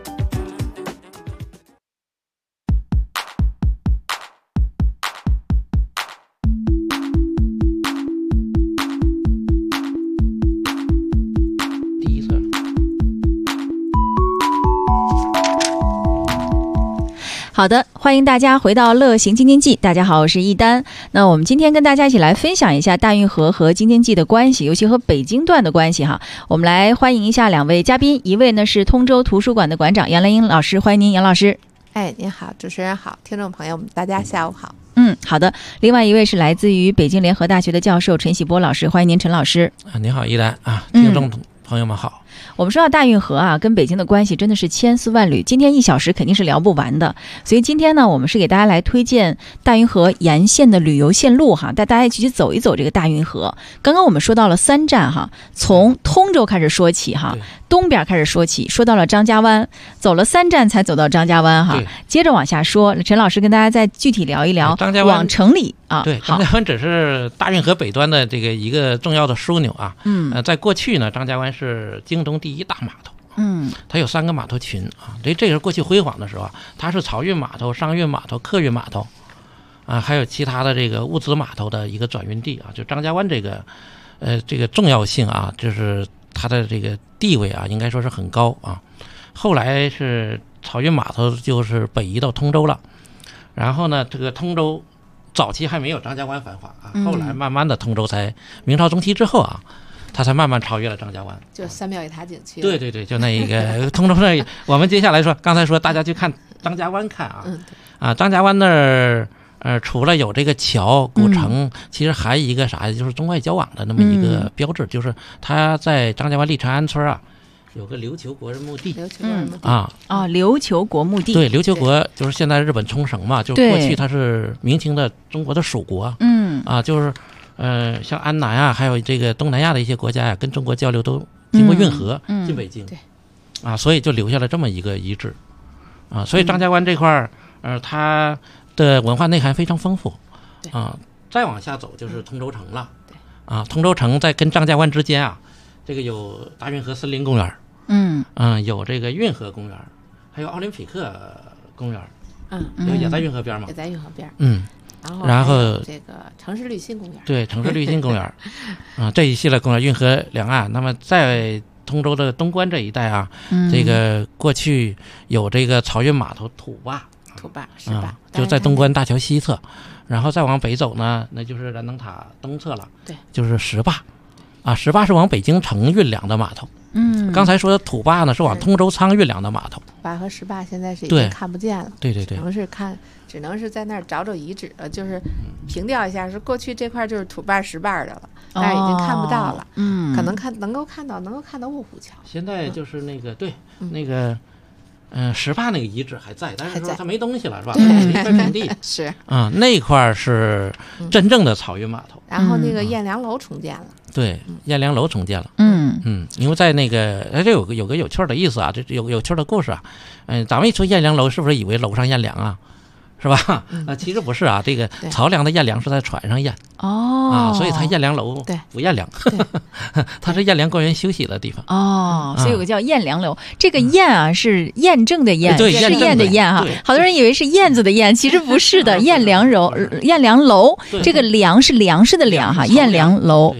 好的，欢迎大家回到乐行京津冀。大家好，我是一丹。那我们今天跟大家一起来分享一下大运河和京津冀的关系，尤其和北京段的关系哈。我们来欢迎一下两位嘉宾，一位呢是通州图书馆的馆长杨兰英老师，欢迎您，杨老师。 哎，您好，主持人好，听众朋友们，大家下午好。 嗯，好的。另外一位是来自于北京联合大学的教授陈喜波老师，欢迎您，陈老师。 啊，您好，一丹啊，听众朋友们好。嗯， 我们说到大运河啊，跟北京的关系真的是千丝万缕，今天一小时肯定是聊不完的。所以今天呢，我们是给大家来推荐大运河沿线的旅游线路哈，带大家一起去走一走这个大运河。刚刚我们说到了三站哈，从通州开始说起哈，东边开始说起，说到了张家湾，走了三站才走到张家湾哈。接着往下说，陈老师跟大家再具体聊一聊张家湾往城里啊。 对，张家湾只是大运河北端的这个一个重要的枢纽啊。嗯，呃，在过去呢，张家湾是京东第一大码头。嗯，它有三个码头群啊，这这是过去辉煌的时候啊，它是漕运码头、商运码头、客运码头啊，还有其他的这个物资码头的一个转运地啊。就张家湾这个呃这个重要性啊，就是它的这个地位啊，应该说是很高啊。后来是漕运码头就是北移到通州了，然后呢，这个通州早期还没有张家湾繁华啊，后来慢慢的通州才明朝中期之后啊。它才慢慢超越了张家湾， 就三庙一塔景区。 对对对，就那一个通州那，我们接下来说，刚才说大家去看张家湾看啊，嗯、啊，张家湾那儿呃，除了有这个桥古城，嗯、其实还有一个啥，就是中外交往的那么一个标志，嗯、就是它在张家湾立长安村啊，有个琉球国人墓地。 琉球国人墓地啊啊，琉球国墓地。 对，琉球国就是现在日本冲绳嘛，就是过去它是明清的中国的属国。嗯啊，就是。呃，像安南啊，还有这个东南亚的一些国家呀、啊，跟中国交流都经过运河、嗯、进北京，对，啊，所以就留下了这么一个遗址，啊，所以张家湾这块儿，呃，它的文化内涵非常丰富，啊，再往下走就是通州城了，对，啊，通州城在跟张家湾之间啊，这个有大运河森林公园，嗯嗯，有这个运河公园，还有奥林匹克公园，嗯嗯，也在运河边嘛， 也在运河边， 嗯。 然后这个城市绿心公园， 对，城市绿心公园啊，这一系列公园运河两岸。那么在通州的东关这一带啊，嗯、这个过去有这个漕运码头土坝， 土坝是吧、啊？ 就在东关大桥西侧，然后再往北走呢，那就是燃灯塔东侧了，对，就是石坝啊，石坝是往北京城运粮的码头。嗯，刚才说的土坝呢是往通州仓运粮的码头。 坝和石坝现在是已经看不见了， 对对对， 只能是看，只能是在那儿找找遗址了，就是凭吊一下，是过去这块就是土坝石坝的了，但是已经看不到了。嗯，可能看能够看到，能够看到卧虎桥。 现在就是那个、嗯、对、嗯、那个。嗯，石坝那个遗址还在，但是说它没东西了，是吧？一块平地是啊、嗯，那块是真正的漕运码头。 然后那个滟粮楼重建了， 对，滟粮楼重建了。嗯嗯，因为在那个，哎，这有个有个有趣的意思啊，这有有趣的故事啊。嗯，咱们一说滟粮楼，是不是以为楼上验粮啊？是吧？嗯、啊，其实不是啊，这个漕粮的验粮是在船上验哦啊，所以它验粮楼不验粮，它是验粮官员休息的地方哦，所以有个叫验粮楼。这个验啊是验证的验， 对， 试验的验哈。好多人以为是燕子的燕，其实不是的，验粮楼，验粮楼，这个粮是粮食的粮哈，验粮楼啊。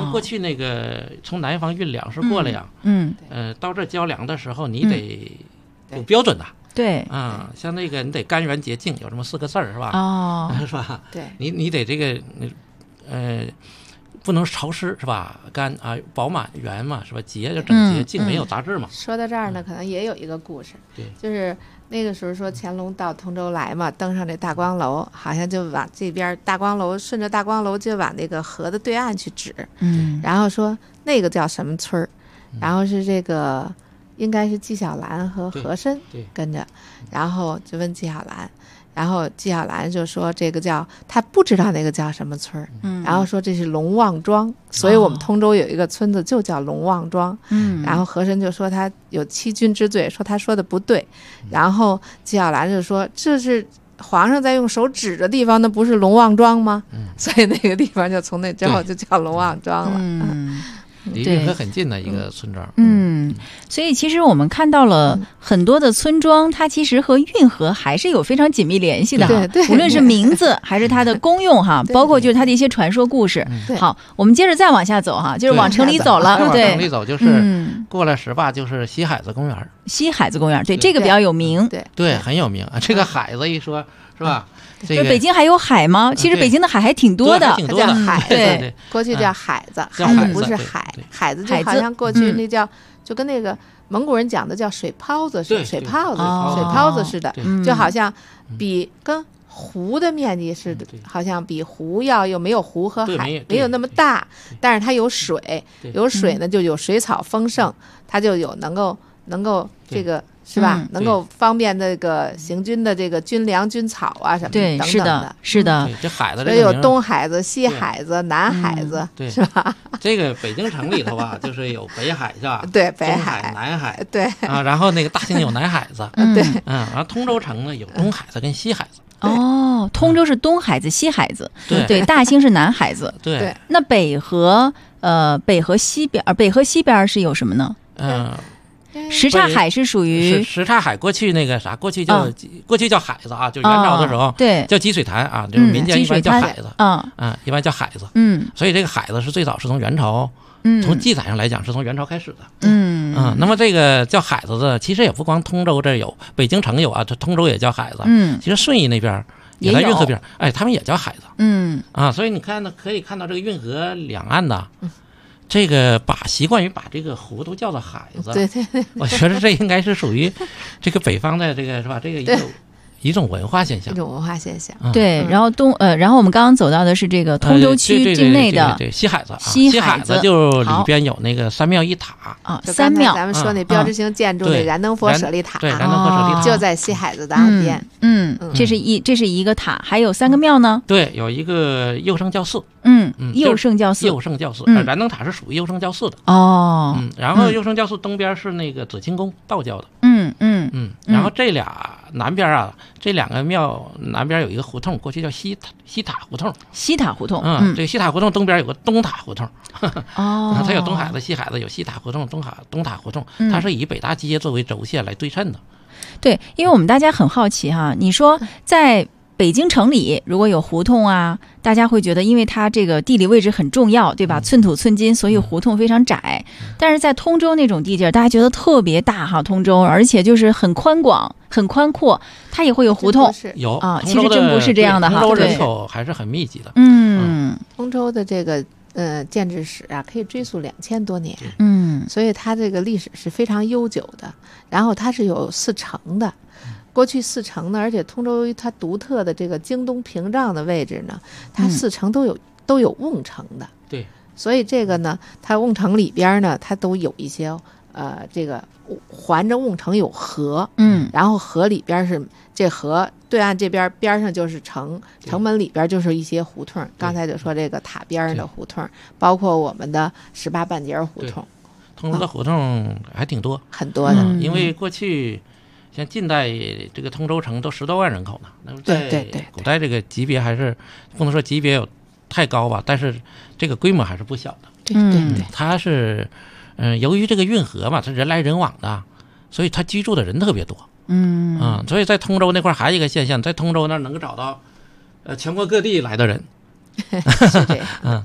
像过去那个从南方运粮食过来呀， 嗯， 呃，到这交粮的时候，你得有标准的。 对啊，像那个你得甘圆洁净，有这么四个字儿是吧？ 哦， 是吧？ 对， 你你得这个呃。不能潮湿是吧？干啊，饱满圆嘛是吧？洁就整洁，净没有杂质嘛。 说到这儿呢，可能也有一个故事， 对， 就是那个时候说乾隆到通州来嘛，登上这大光楼，好像就往这边大光楼，顺着大光楼就往那个河的对岸去指， 嗯， 然后说那个叫什么村儿，然后是这个应该是纪晓岚和和珅跟着，然后就问纪晓岚。然后纪晓岚就说这个叫他不知道那个叫什么村儿，嗯，然后说这是龙旺庄，所以我们通州有一个村子就叫龙旺庄，嗯，然后和珅就说他有欺君之罪，说他说的不对，然后纪晓岚就说这是皇上在用手指的地方，那不是龙旺庄吗？嗯，所以那个地方就从那之后就叫龙旺庄了。 嗯， 离运河很近的一个村庄。 嗯，所以其实我们看到了很多的村庄，它其实和运河还是有非常紧密联系的哈。 对对， 无论是名字还是它的功用哈，包括就是它的一些传说故事。好，我们接着再往下走哈，就是往城里走了。对， 往城里走就是过了十坝就是西海子公园。 西海子公园，对这个比较有名。 对对，很有名啊。这个海子一说，是吧？这个北京还有海吗？其实北京的海还挺多的， 挺多的。 海对， 过去叫海子，海子不是海，海子就好像过去那叫就跟那个蒙古人讲的叫水泡子似的，水泡子水泡子似的，就好像比跟湖的面积是好像比湖要又没有湖和海没有那么大，但是它有水，有水呢就有水草丰盛，它就有能够能够这个。是吧？能够方便这个行军的这个军粮、军草啊什么对， 等等的， 是的。 这海子， 所以有东海子、西海子、南海子， 对， 是吧？ 这个北京城里头啊，就是有北海是吧？ 对，北海、南海， 对啊，然后那个大兴有南海子， 对， 嗯，然后通州城呢有东海子跟西海子。 哦，通州是东海子、西海子， 对对，大兴是南海子， 对。 那北河呃，北河西边，北河西边是有什么呢？ 嗯。 什刹海是属于什刹海，过去那个啥，过去叫、哦、过去叫海子啊，就元朝的时候， 哦、对， 叫积水潭啊，就是民间一般叫海子， 啊、 嗯，嗯，一般叫海子， 嗯， 所以这个海子是最早是从元朝， 嗯， 从记载上来讲是从元朝开始的， 嗯嗯，那么这个叫海子的，其实也不光通州这有，北京城有啊，通州也叫海子， 嗯， 其实顺义那边也在运河边，哎，他们也叫海子， 嗯， 啊，所以你看呢，可以看到这个运河两岸的。嗯这个把习惯于把这个湖都叫做海子， 对对对， 我觉得这应该是属于这个北方的这个是吧？这个一种一种文化现象， 一种文化现象。 嗯、 对，然后东呃，然后我们刚刚走到的是这个通州区境内的、 呃、对, 对, 对, 对西海子， 西海子就里边有那个三庙一塔啊，三庙咱们说那标志性建筑那燃灯佛舍利塔， 对，燃灯佛舍利塔就在西海子的岸边。 嗯，嗯这是一这是一个塔，还有三个庙呢。 对，有一个佑圣教寺。 嗯，佑圣教寺， 佑圣教寺，呃，燃灯塔是属于佑圣教寺的哦。 嗯，然后佑圣教寺东边是那个紫清宫，道教的。 嗯嗯嗯，然后这俩南边啊，这两个庙南边有一个胡同，过去叫西塔西塔胡同。 西塔胡同， 嗯，这西塔胡同东边有个东塔胡同。 哦， 它有东海子、西海子，有西塔胡同、东海东塔胡同，它是以北大街作为轴线来对称的。 对，因为我们大家很好奇哈，你说在北京城里如果有胡同啊，大家会觉得因为它这个地理位置很重要，对吧？寸土寸金，所以胡同非常窄。但是在通州那种地界，大家觉得特别大哈，通州，而且就是很宽广、很宽阔，它也会有胡同。 有啊，其实真不是这样的哈。 通州人口还是很密集的。 嗯， 通州的这个呃建制史啊，可以追溯两千多年。 嗯， 所以它这个历史是非常悠久的。然后它是有四城的。过去四城呢，而且通州它独特的这个京东屏障的位置呢，它四城都有、嗯、都有瓮城的。 对， 所以这个呢，它瓮城里边呢，它都有一些呃，这个环着瓮城有河， 嗯， 然后河里边是这河对岸这边边上就是城，城门里边就是一些胡同。刚才就说这个塔边的胡同，包括我们的十八半截胡同。 通州的胡同还挺多， 很多的， 嗯、因为过去。像近代这个通州城都十多万人口呢，那么在古代这个级别还是不能说级别有太高吧，但是这个规模还是不小的。 对对对， 它是嗯、呃，由于这个运河嘛，它人来人往的，所以它居住的人特别多。 嗯嗯，所以在通州那块还有一个现象，在通州那能够找到呃全国各地来的人。 是这样。 嗯。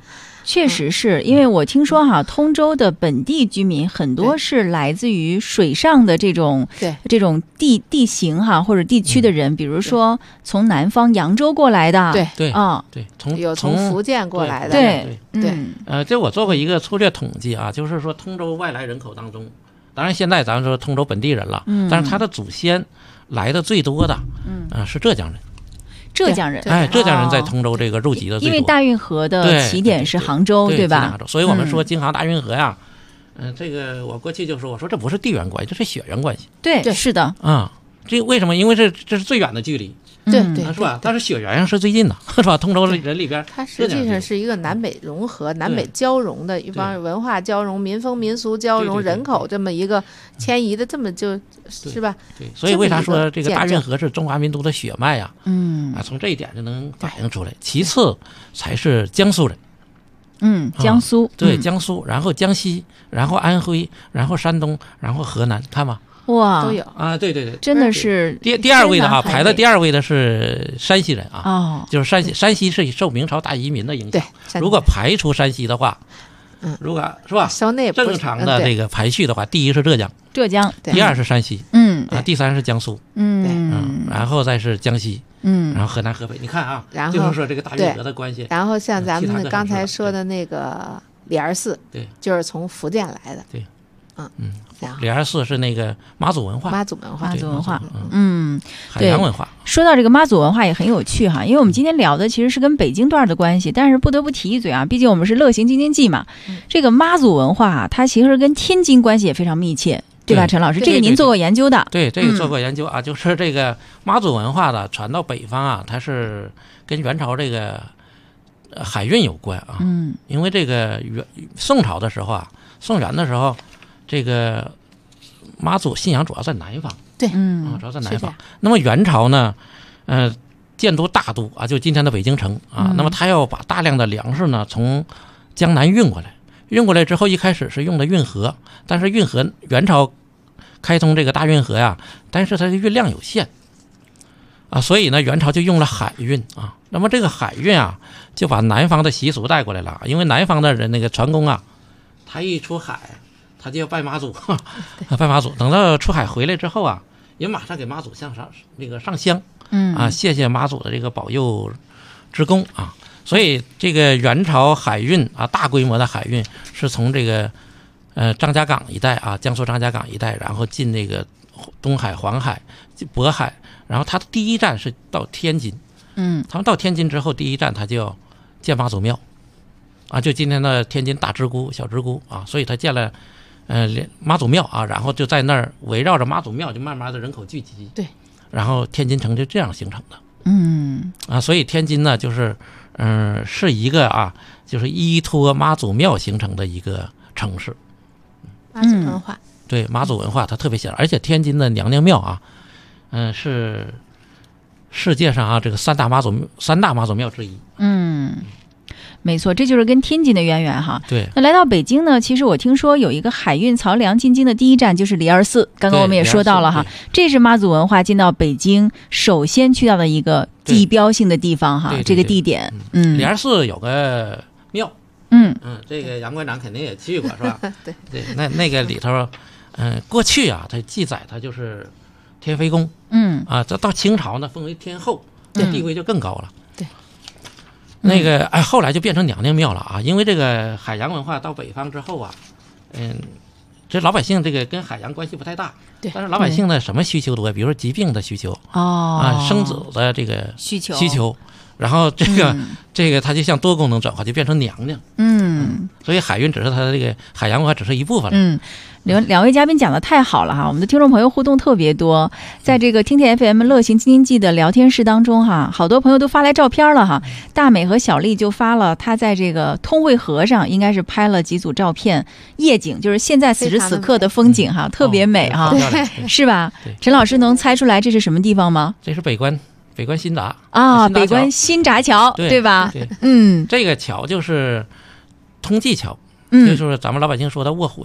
确实是因为我听说哈，通州的本地居民很多是来自于水上的这种对这种地地形哈或者地区的人，嗯、比如说从南方扬州过来的， 对对啊， 对，从有从福建过来的， 对对对， 嗯、 呃，这我做过一个粗略统计啊，就是说通州外来人口当中，当然现在咱们说通州本地人了，嗯，但是他的祖先来的最多的，嗯、呃，是浙江人。 浙江人， 哎，浙江人在通州这个入籍的最多， 因为大运河的起点是杭州， 对, 对, 对吧？ 所以我们说京杭大运河呀，嗯、呃，这个我过去就说，我说这不是地缘关系，这是血缘关系。 对，对是的。 啊、嗯，这为什么？因为这这是最远的距离。 对对， 是吧？但是血缘上是最近的，是吧？通州人里边， 它实际上是一个南北融合、南北交融的一帮文化交融、民风民俗交融、人口这么一个迁移的，这么就是吧？ 对，所以为啥说这个大运河是中华民族的血脉呀？ 嗯， 啊，从这一点就能反映出来。其次才是江苏人， 嗯，江苏、 啊、对江苏，然后江西，然后安徽，然后山东，然后河南，看吧。 哇， 都有啊，对对对， 真的是第第二位的哈，排在第二位的是山西人啊， 哦， 就是山西，山西是受明朝大移民的影响，如果排除山西的话， 嗯， 如果是吧，正常的这个排序的话，第一是浙江， 浙江， 第二是山西， 嗯啊，第三是江苏， 嗯嗯，然后再是江西， 嗯， 然后河南、河北，你看啊， 然后就是说这个大运河的关系， 然后像咱们刚才说的那个李二四， 对， 就是从福建来的， 对。 嗯嗯，李二四是那个妈祖文化， 妈祖文化， 妈祖文化，嗯， 海洋文化。 说到这个妈祖文化也很有趣哈，因为我们今天聊的其实是跟北京段的关系，但是不得不提一嘴啊，毕竟我们是乐行京津冀嘛， 嗯、 这个妈祖文化啊，它其实跟天津关系也非常密切，对吧，陈老师？这个您做过研究的？ 对，这个做过研究啊，嗯、就是这个妈祖文化的传到北方啊，它是跟元朝这个海运有关啊， 嗯， 因为这个元宋朝的时候啊，宋元的时候，这个妈祖信仰主要在南方， 对， 嗯， 啊，主要在南方。那么元朝呢，呃，建都大都啊，就今天的北京城啊， 嗯、 那么他要把大量的粮食呢从江南运过来，运过来之后，一开始是用的运河，但是运河元朝开通这个大运河呀，但是它的运量有限啊，所以呢，元朝就用了海运啊。那么这个海运啊，就把南方的习俗带过来了，因为南方的人那个船工啊，他一出海。他就要拜妈祖，拜妈祖。等到出海回来之后啊，也马上给妈祖向上那个上香， 嗯啊，谢谢妈祖的这个保佑之功啊。所以这个元朝海运啊，大规模的海运是从这个呃张家港一带啊，江苏张家港一带，然后进那个东海、黄海、渤海，然后它的第一站是到天津， 嗯， 他们到天津之后，第一站他就要建妈祖庙，啊，就今天的天津大直沽、小直沽啊，所以他建了。呃，妈祖庙啊，然后就在那儿围绕着妈祖庙，就慢慢的人口聚集， 对， 然后天津城就这样形成的， 嗯， 啊，所以天津呢，就是嗯、呃，是一个啊，就是依托妈祖庙形成的一个城市， 妈祖文化， 嗯、对妈祖文化它特别显而且天津的娘娘庙啊，嗯、呃，是世界上啊这个三大妈祖三大妈祖庙之一， 嗯。没错，这就是跟天津的渊源哈。 对， 那来到北京呢，其实我听说有一个海运漕粮进京的第一站就是李二四，刚刚我们也说到了哈，这是妈祖文化进到北京首先去到的一个地标性的地方哈， 对对对这个地点。 嗯，李二四有个庙， 嗯嗯，这个杨馆长肯定也去过是吧？ 对对，那那个里头，嗯、呃，过去啊，它记载它就是天妃宫， 嗯啊，这到清朝呢封为天后，这地位就更高了。 对。 那个哎，后来就变成娘娘庙了啊！因为这个海洋文化到北方之后啊，嗯，这老百姓这个跟海洋关系不太大， 对。 但是老百姓的什么需求多？比如说疾病的需求哦啊，生子的这个需求需求，然后这个、 嗯、 这个它就像多功能转化，就变成娘娘。 嗯， 所以海运只是它的这个海洋文化只是一部分了。 嗯。两两位嘉宾讲的太好了哈，我们的听众朋友互动特别多，在这个听听 F M 乐行京津冀的聊天室当中哈，好多朋友都发来照片了哈。大美和小丽就发了她在这个通惠河上应该是拍了几组照片，夜景就是现在此时此刻的风景哈，特别美哈， 哦、 是吧？陈老师能猜出来这是什么地方吗？ 这是北关北关新闸啊，北关新闸桥对, 对吧？ 对， 嗯， 这个桥就是通济桥。 嗯， 就是咱们老百姓说的卧虎桥，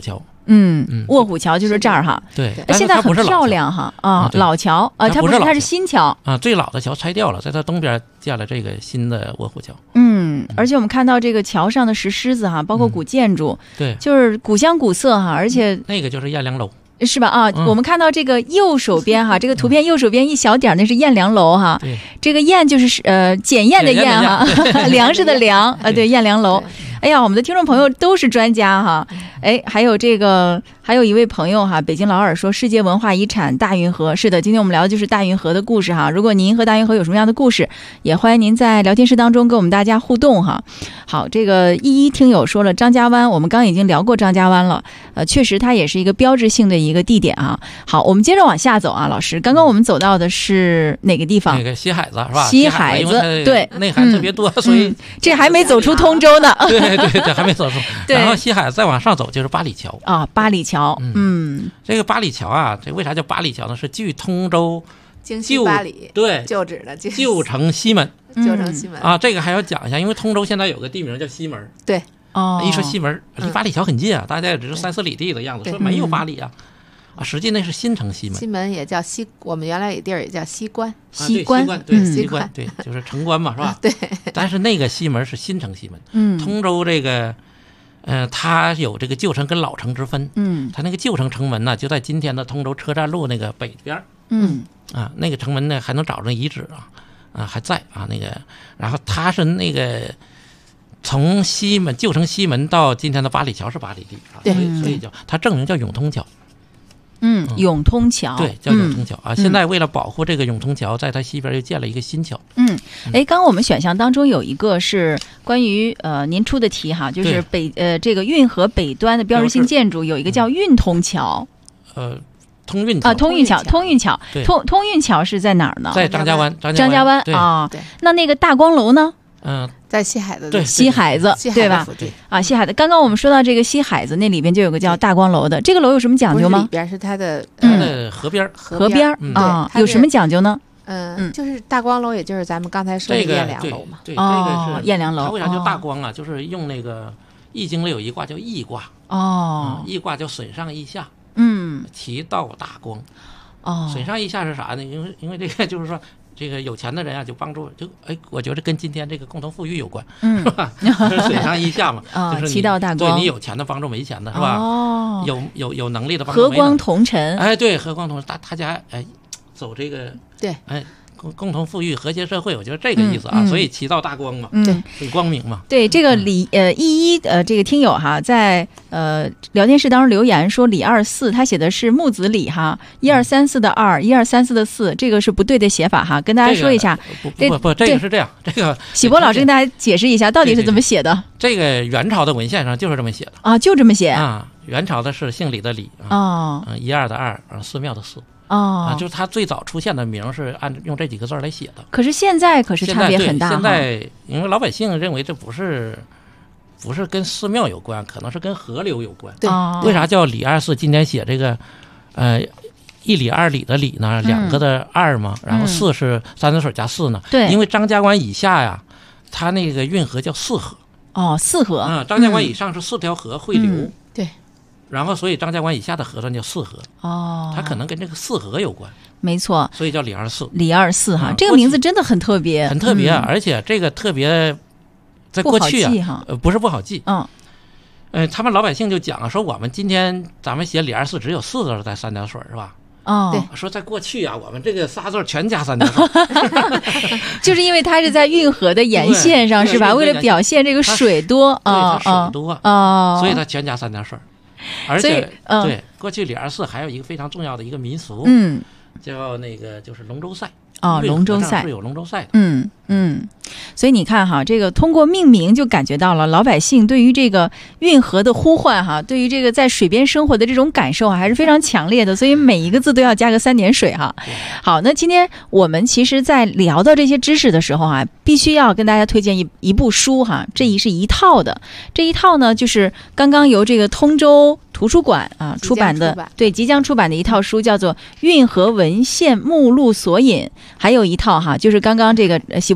嗯，嗯卧虎桥就是这儿哈。 对， 现在很漂亮哈啊，老桥啊，它不是，它是新桥啊，最老的桥拆掉了，在它东边建了这个新的卧虎桥。 嗯，而且我们看到这个桥上的石狮子哈，包括古建筑， 嗯、对， 就是古香古色哈，而且那个就是燕良楼。 是吧？啊、嗯，我们看到这个右手边哈，这个图片右手边一小点那是燕良楼哈。 对， 这个燕就是呃检验的验哈，粮食的粮啊，对，燕良楼。哎呀，我们的听众朋友都是专家哈。哎，还有这个，还有一位朋友哈，北京老二说世界文化遗产大运河。是的，今天我们聊的就是大运河的故事哈。如果您和大运河有什么样的故事，也欢迎您在聊天室当中跟我们大家互动哈。好，这个一一听友说了张家湾，我们刚刚已经聊过张家湾了，呃，确实它也是一个标志性的一个地点啊。好，我们接着往下走啊，老师，刚刚我们走到的是哪个地方？ 那个西海子是吧？ 西海子，对， 内涵特别多，嗯、所以、嗯、 这还没走出通州呢。 对对对，还没走出。然后西海子再往上走就是八里桥啊，八里桥， 嗯， 嗯这个八里桥啊，这为啥叫八里桥呢？是距通州京西八里， 对， 旧址的旧城西门， 旧城西门、 嗯、啊，这个还要讲一下，因为通州现在有个地名叫西门， 对， 哦， 一说西门离八里桥很近啊，嗯、大家也只是三四里地的样子，说没有八里啊。啊，实际那是新城西门， 西门也叫西，我们原来有地儿也叫西关， 西关， 啊、对，西关，嗯、对，对，就是城关嘛，是吧？ 对。 但是那个西门是新城西门， 嗯， 通州这个，呃，它有这个旧城跟老城之分， 嗯， 它那个旧城城门呢，就在今天的通州车站路那个北边， 嗯， 啊，那个城门呢还能找着遗址啊，啊还在啊那个，然后它是那个。从西门旧城西门到今天的八里桥是八里地啊，所以所以叫它正名叫永通桥。 嗯，永通桥， 对，叫永通桥、嗯、啊。现在为了保护这个永通桥，在它西边又建了一个新桥。 嗯，哎，刚刚我们选项当中有一个是关于呃您出的题哈，就是北呃这个运河北端的标志性建筑有一个叫运通桥。 呃，通运桥啊，通运桥，通运桥，通通运桥是在哪儿呢？ 在张家湾， 张家湾啊。对，那那个大光楼呢？ 嗯， 在西海子， 对， 西海子，对吧？ 对啊，西海子。刚刚我们说到这个西海子，那里边就有个叫大光楼的，这个楼有什么讲究吗？ 里边是它的它的河边， 河边啊，有什么讲究呢？ 嗯，就是大光楼，也就是咱们刚才说的燕良楼嘛。 对，这个是燕良楼。 它为啥叫大光啊？就是用那个易经里有一卦叫易卦哦， 易卦叫损上益下， 嗯， 其道大光。 哦， 损上益下是啥呢？因为因为这个就是说。这个有钱的人啊，就帮助就哎，我觉得跟今天这个共同富裕有关， 嗯， 是吧？水上益下嘛， 啊、 就是其道大光， 对你有钱的帮助没钱的，是吧？ 哦， 有有有能力的帮助和光同尘， 哎，对，和光同尘，大大家哎走这个对， 哎。共共同富裕和谐社会，我觉得这个意思啊， 嗯嗯、 所以其道大光嘛， 嗯， 很光明嘛。 对，这个李呃一一呃这个听友哈，在呃聊天室当中留言说李二四，他写的是木子李哈，一二三四的二，一二三四的四，这个是不对的写法哈，跟大家说一下。 这个、不不不，这个是这样，这个喜波老师跟大家解释一下，到底是怎么写的？ 这个元朝的文献上就是这么写的啊，就这么写啊。元朝的是姓李的李啊， 哦， 嗯，一二的二，啊，寺庙的寺。 哦、 啊，就是它最早出现的名是按用这几个字来写的。 可是现在可是差别很大。 现在因为老百姓认为这不是不是跟寺庙有关，可能是跟河流有关。 对， 为啥叫李二四？今天写这个呃一里二里的里呢，两个的二嘛， 嗯、 然后四是三点水加四呢。 对、嗯， 因为张家湾以下呀，它那个运河叫四河。 哦，四河啊、嗯，张家湾以上是四条河汇流。 嗯、对。 然后，所以张家湾以下的河段叫四河哦， 它可能跟这个四河有关， 没错， 所以叫李二四。 李二四哈、 啊， 这个名字真的很特别， 很特别、啊嗯， 而且这个特别，在过去啊， 呃， 不是不好记， 嗯， 呃，他们老百姓就讲啊，说我们今天咱们写李二四只有四字带三点水是吧？ 哦， 对， 说在过去啊，我们这个仨字全加三点水， 就是因为它是在运河的沿线上是吧？为了表现这个水多啊， 它水多啊， 所以它全加三点水。而且、 嗯、 对过去李二四还有一个非常重要的一个民俗， 嗯， 叫那个就是龙舟赛哦，龙舟赛是有龙舟赛的， 嗯嗯，所以你看哈，这个通过命名就感觉到了老百姓对于这个运河的呼唤哈，对于这个在水边生活的这种感受还是非常强烈的，所以每一个字都要加个三点水哈。好，那今天我们其实在聊到这些知识的时候啊，必须要跟大家推荐一一部书哈，这一是一套的，这一套呢就是刚刚由这个通州图书馆啊出版的，对，即将出版的一套书，叫做《运河文献目录索引》，还有一套哈，就是刚刚这个喜波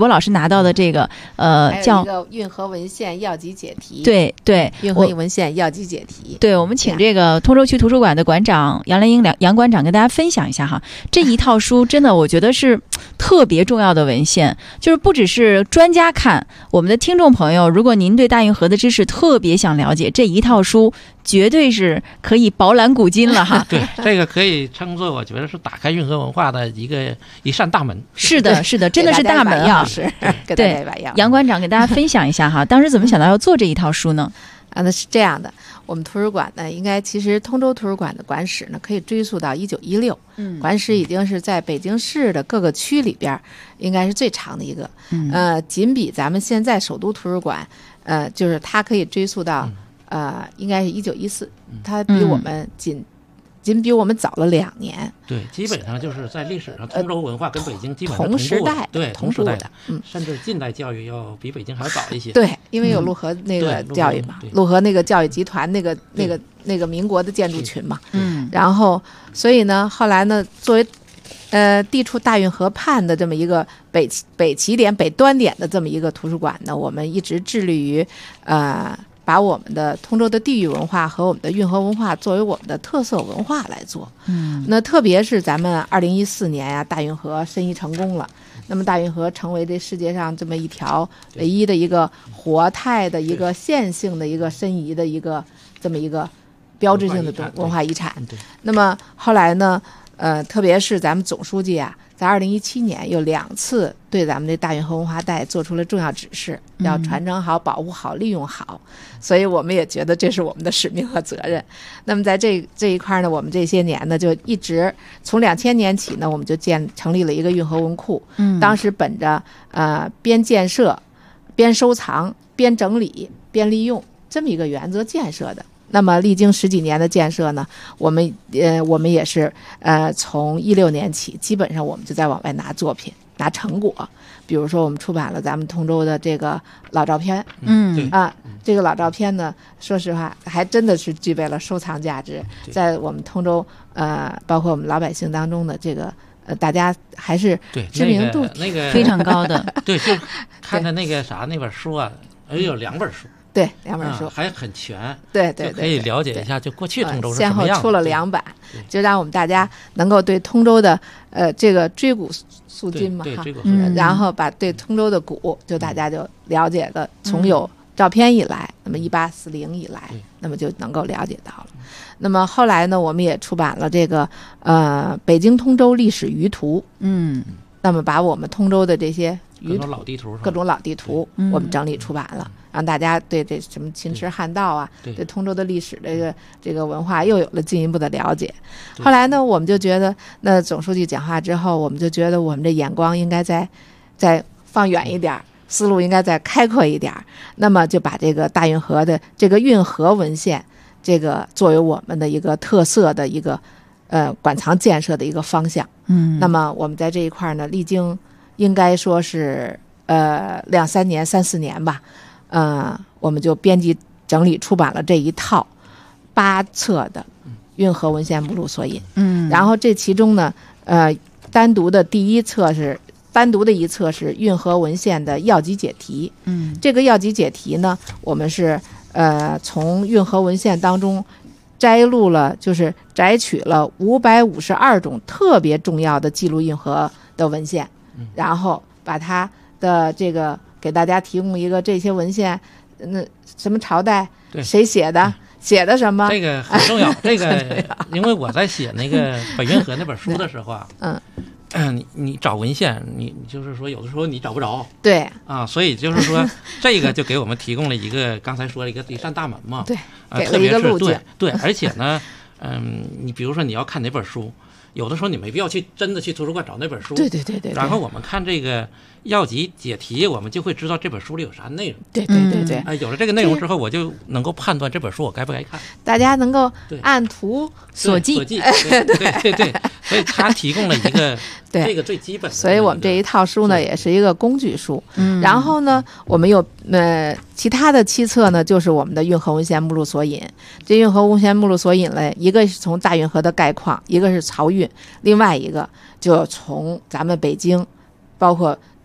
波老师拿到的这个呃叫一个运河文献药籍解题， 对对， 运河文献药籍解题。 对，我们请这个通州区图书馆的馆长杨连英杨馆长跟大家分享一下哈，这一套书真的我觉得是特别重要的文献，就是不只是专家看，我们的听众朋友，如果您对大运河的知识特别想了解，这一套书绝对是可以饱览古今了哈。 对，这个可以称作我觉得是打开运河文化的一个一扇大门。 是的，是的，真的是大门啊！对，杨馆长给大家分享一下哈，当时怎么想到要做这一套书呢？ 啊，那是这样的，我们图书馆呢，应该其实通州图书馆的馆史呢，可以追溯到一九一六，嗯，馆史已经是在北京市的各个区里边，应该是最长的一个，嗯，呃，仅比咱们现在首都图书馆，呃，就是它可以追溯到，嗯、呃，应该是一九一四，它比我们仅。嗯仅比我们早了两年， 对，基本上就是在历史上，通州文化跟北京基本上同时代， 对， 同时代的，嗯， 甚至近代教育要比北京还早一些。 对，因为有陆河那个教育嘛，陆河那个教育集团那个那个那个民国的建筑群嘛，嗯，然后所以呢，后来呢，作为呃地处大运河畔的这么一个北北起点、北端点的这么一个图书馆呢，我们一直致力于呃。把我们的通州的地域文化和我们的运河文化作为我们的特色文化来做，嗯，那特别是咱们二零一四年呀、啊，大运河申遗成功了，那么大运河成为这世界上这么一条唯一的一个活态的一个线性的一个申遗的一个这么一个标志性的文化遗产。那么后来呢，呃，特别是咱们总书记啊。在二零一七年有两次对咱们这大运河文化带做出了重要指示，要传承好、保护好、利用好，所以我们也觉得这是我们的使命和责任。那么在这这一块呢，我们这些年呢就一直从两千年起呢，我们就建成立了一个运河文库。嗯，当时本着呃边建设、边收藏、边整理、边利用这么一个原则建设的。那么历经十几年的建设呢，我们呃我们也是呃从一六年起，基本上我们就在往外拿作品、拿成果。比如说我们出版了咱们通州的这个老照片，嗯啊，这个老照片呢，说实话还真的是具备了收藏价值，在我们通州呃包括我们老百姓当中的这个呃大家还是知名度那个非常高的。 对，就看他那个啥那本书啊，有两本书。 对，两本书、 嗯、还很全， 对对对， 就可以了解一下，就过去通州是什么样的。 先后出了两版，就让我们大家能够对通州的呃这个追古溯今嘛哈，嗯，然后把对通州的古就大家就了解的，从有照片以来，嗯、那么一八四零以来，那么就能够了解到了。那么后来呢，我们也出版了这个呃北京通州历史舆图，嗯，那么把我们通州的这些各种老地图， 各种老地图，我们整理出版了。让大家对这什么秦池汉道啊，对, 对通州的历史这个这个文化又有了进一步的了解。后来呢，我们就觉得，那总书记讲话之后，我们就觉得我们这眼光应该再再放远一点，思路应该再开阔一点。那么就把这个大运河的这个运河文献，这个作为我们的一个特色的一个呃馆藏建设的一个方向。嗯，那么我们在这一块呢，历经应该说是呃两三年、三四年吧。呃，我们就编辑整理出版了这一套八册的运河文献目录索引。嗯，然后这其中呢，呃，单独的第一册是单独的一册是运河文献的要籍解题。嗯，这个要籍解题呢，我们是呃从运河文献当中摘录了，就是摘取了五百五十二种特别重要的记录运河的文献，然后把它的这个。给大家提供一个这些文献，那什么朝代，谁写的，嗯、写的什么， 这个很重要。这个，因为我在写那个北运河那本书的时候啊，嗯，你你找文献，你你就是说有的时候你找不着， 对啊，所以就是说这个就给我们提供了一个刚才说了一个一扇大门嘛， 对， 啊、 给了一个路径， 对，对，而且呢，嗯，你比如说你要看哪本书。有的时候你没必要去真的去图书馆找那本书， 对对对 对, 对。 然后我们看这个要籍解题，我们就会知道这本书里有啥内容。 对对对对。 哎、呃，有了这个内容之后，我就能够判断这本书我该不该看。 大家能够按图索骥， 对对 对, 对, 对对。所以他提供了一个这个最基本的。 所以我们这一套书呢，也是一个工具书。嗯。然后呢，我们有呃其他的七册呢，就是我们的运河文献目录索引。这运河文献目录索引嘞，一个是从大运河的概况，一个是漕运，另外一个就从咱们北京，包括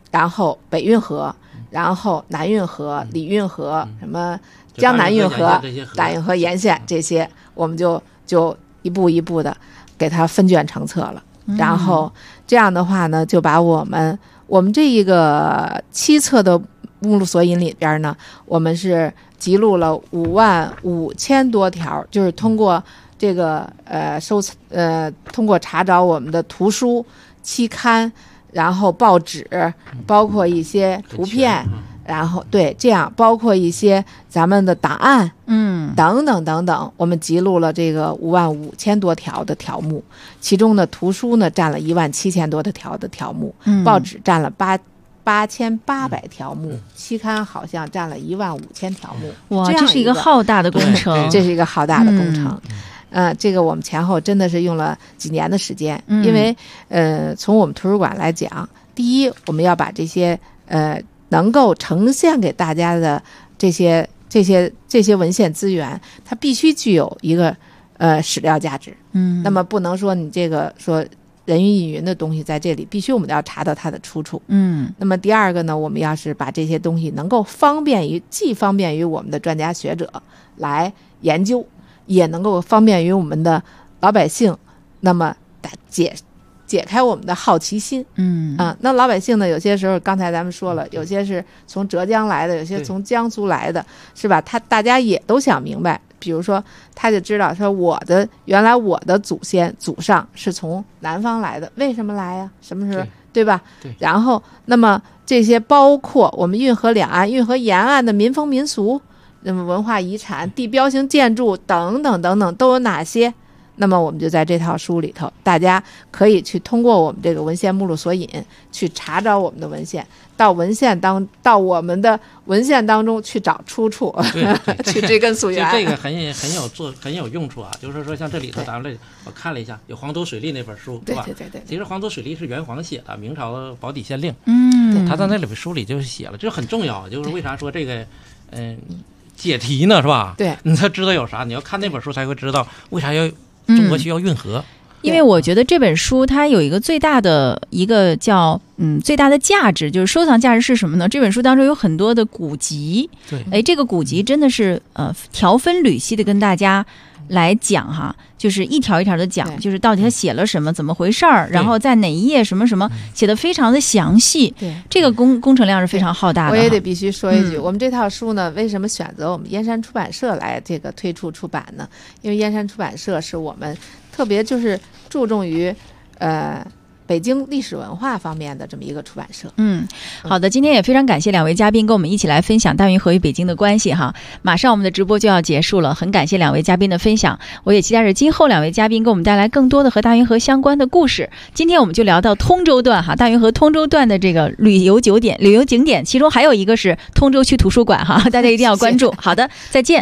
然后北运河，然后南运河、里运河，什么江南运河、大运河沿线这些，我们就就一步一步的给它分卷成册了。然后这样的话呢，就把我们我们这一个七册的目录索引里边呢，我们是记录了五万五千多条，就是通过这个呃收呃通过查找我们的图书、期刊，然后报纸，包括一些图片，然后对这样包括一些咱们的档案， 嗯， 等等等等，我们记录了这个五万五千多条的条目，其中呢图书呢占了一万七千多的条的条目， 嗯， 报纸占了八。八千八百条目，期刊好像占了一万五千条目。 哇， 这这是一个浩大的工程， 这是一个浩大的工程。嗯，呃，这个我们前后真的是用了几年的时间， 嗯、 因为呃，从我们图书馆来讲，第一，我们要把这些呃能够呈现给大家的这些这些这些文献资源，它必须具有一个呃史料价值。 嗯， 那么不能说你这个说。人云亦云的东西在这里，必须我们要查到它的出处。 嗯， 那么第二个呢，我们要是把这些东西能够方便于，既方便于我们的专家学者来研究，也能够方便于我们的老百姓，那么解解开我们的好奇心。 嗯啊，那老百姓呢，有些时候刚才咱们说了，有些是从浙江来的，有些从江苏来的，是吧？他大家也都想明白。比如说，他就知道说我的原来我的祖先祖上是从南方来的，为什么来呀？什么时候 对, 对吧？ 对。 然后，那么这些包括我们运河两岸、运河沿岸的民风民俗、那么文化遗产、地标性建筑等等等等都有哪些？那么我们就在这套书里头，大家可以去通过我们这个文献目录索引去查找我们的文献，到文献当到我们的文献当中去找出处，去追根溯源。 这个很很有做很有用处啊！就是说，像这里头咱们我看了一下，有《黄土水利》那本书， 对吧？ 对对对。 其实《黄土水利》是袁黄写的，明朝保底县令。 嗯， 他在那里边书里就写了，这很重要。就是为啥说这个，嗯、呃，解题呢？是吧？ 对， 你才知道有啥，你要看那本书才会知道为啥要。中国需要运河、嗯， 因为我觉得这本书它有一个最大的一个叫嗯最大的价值，就是收藏价值是什么呢？这本书当中有很多的古籍， 对， 哎，这个古籍真的是呃条分缕析的跟大家来讲哈，就是一条一条的讲，就是到底他写了什么，怎么回事儿，然后在哪一页什么什么写的非常的详细。 对， 这个工工程量是非常浩大的。 我也得必须说一句、 嗯， 我们这套书呢，为什么选择我们燕山出版社来这个推出出版呢？因为燕山出版社是我们特别就是注重于呃。北京历史文化方面的这么一个出版社。 嗯，好的，今天也非常感谢两位嘉宾跟我们一起来分享大运河与北京的关系哈。马上我们的直播就要结束了，很感谢两位嘉宾的分享，我也期待着今后两位嘉宾给我们带来更多的和大运河相关的故事。今天我们就聊到通州段哈，大运河通州段的这个旅游景点，旅游景点，其中还有一个是通州区图书馆哈，大家一定要关注。好的，再见。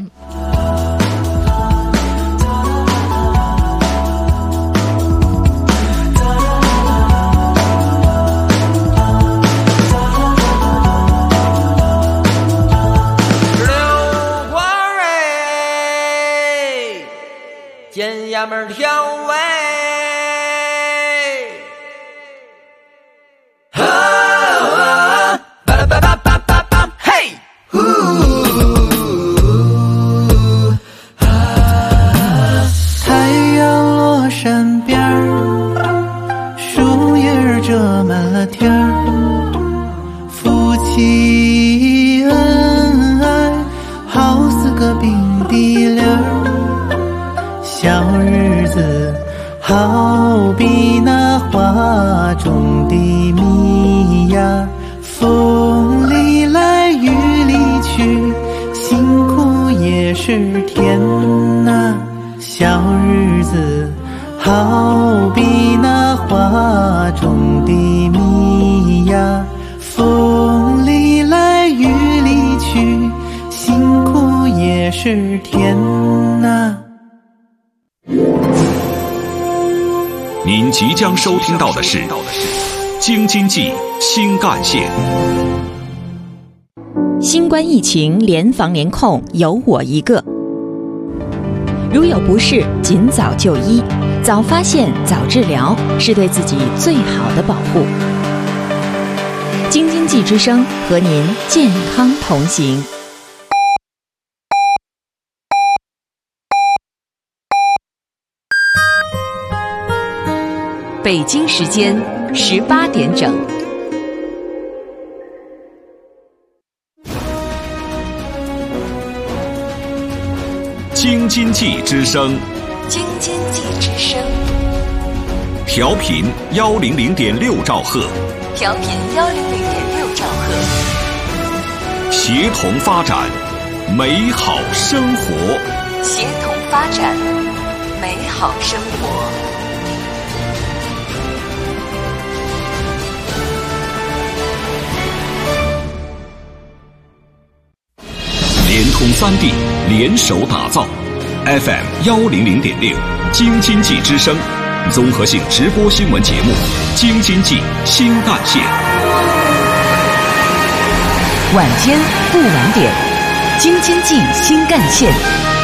见衙门条尾，啊，巴拉巴巴巴巴巴，嘿，呼，啊，太阳落山边儿，树叶儿遮满了天儿，夫妻恩爱，好似个冰地帘儿。小日子好比那花中的蜜呀，风里来雨里去，辛苦也是甜呐。小日子好比那花中的蜜呀，风里来雨里去，辛苦也是甜呐。 您即将收听到的是京津冀新干线。 新冠疫情联防联控，有我一个。如有不适，尽早就医，早发现，早治疗，是对自己最好的保护。京津经济之声和您健康同行。北京时间十八点整。 京津冀之声， 京津冀之声， 调频幺零零点六兆赫， 调频幺零零点六兆赫， 协同发展，美好生活， 协同发展，美好生活。 联通三 D 联手打造 F M 幺零零点六京津冀之声综合性直播新闻节目《京津冀新干线》， 晚间不晚点，京津冀新干线。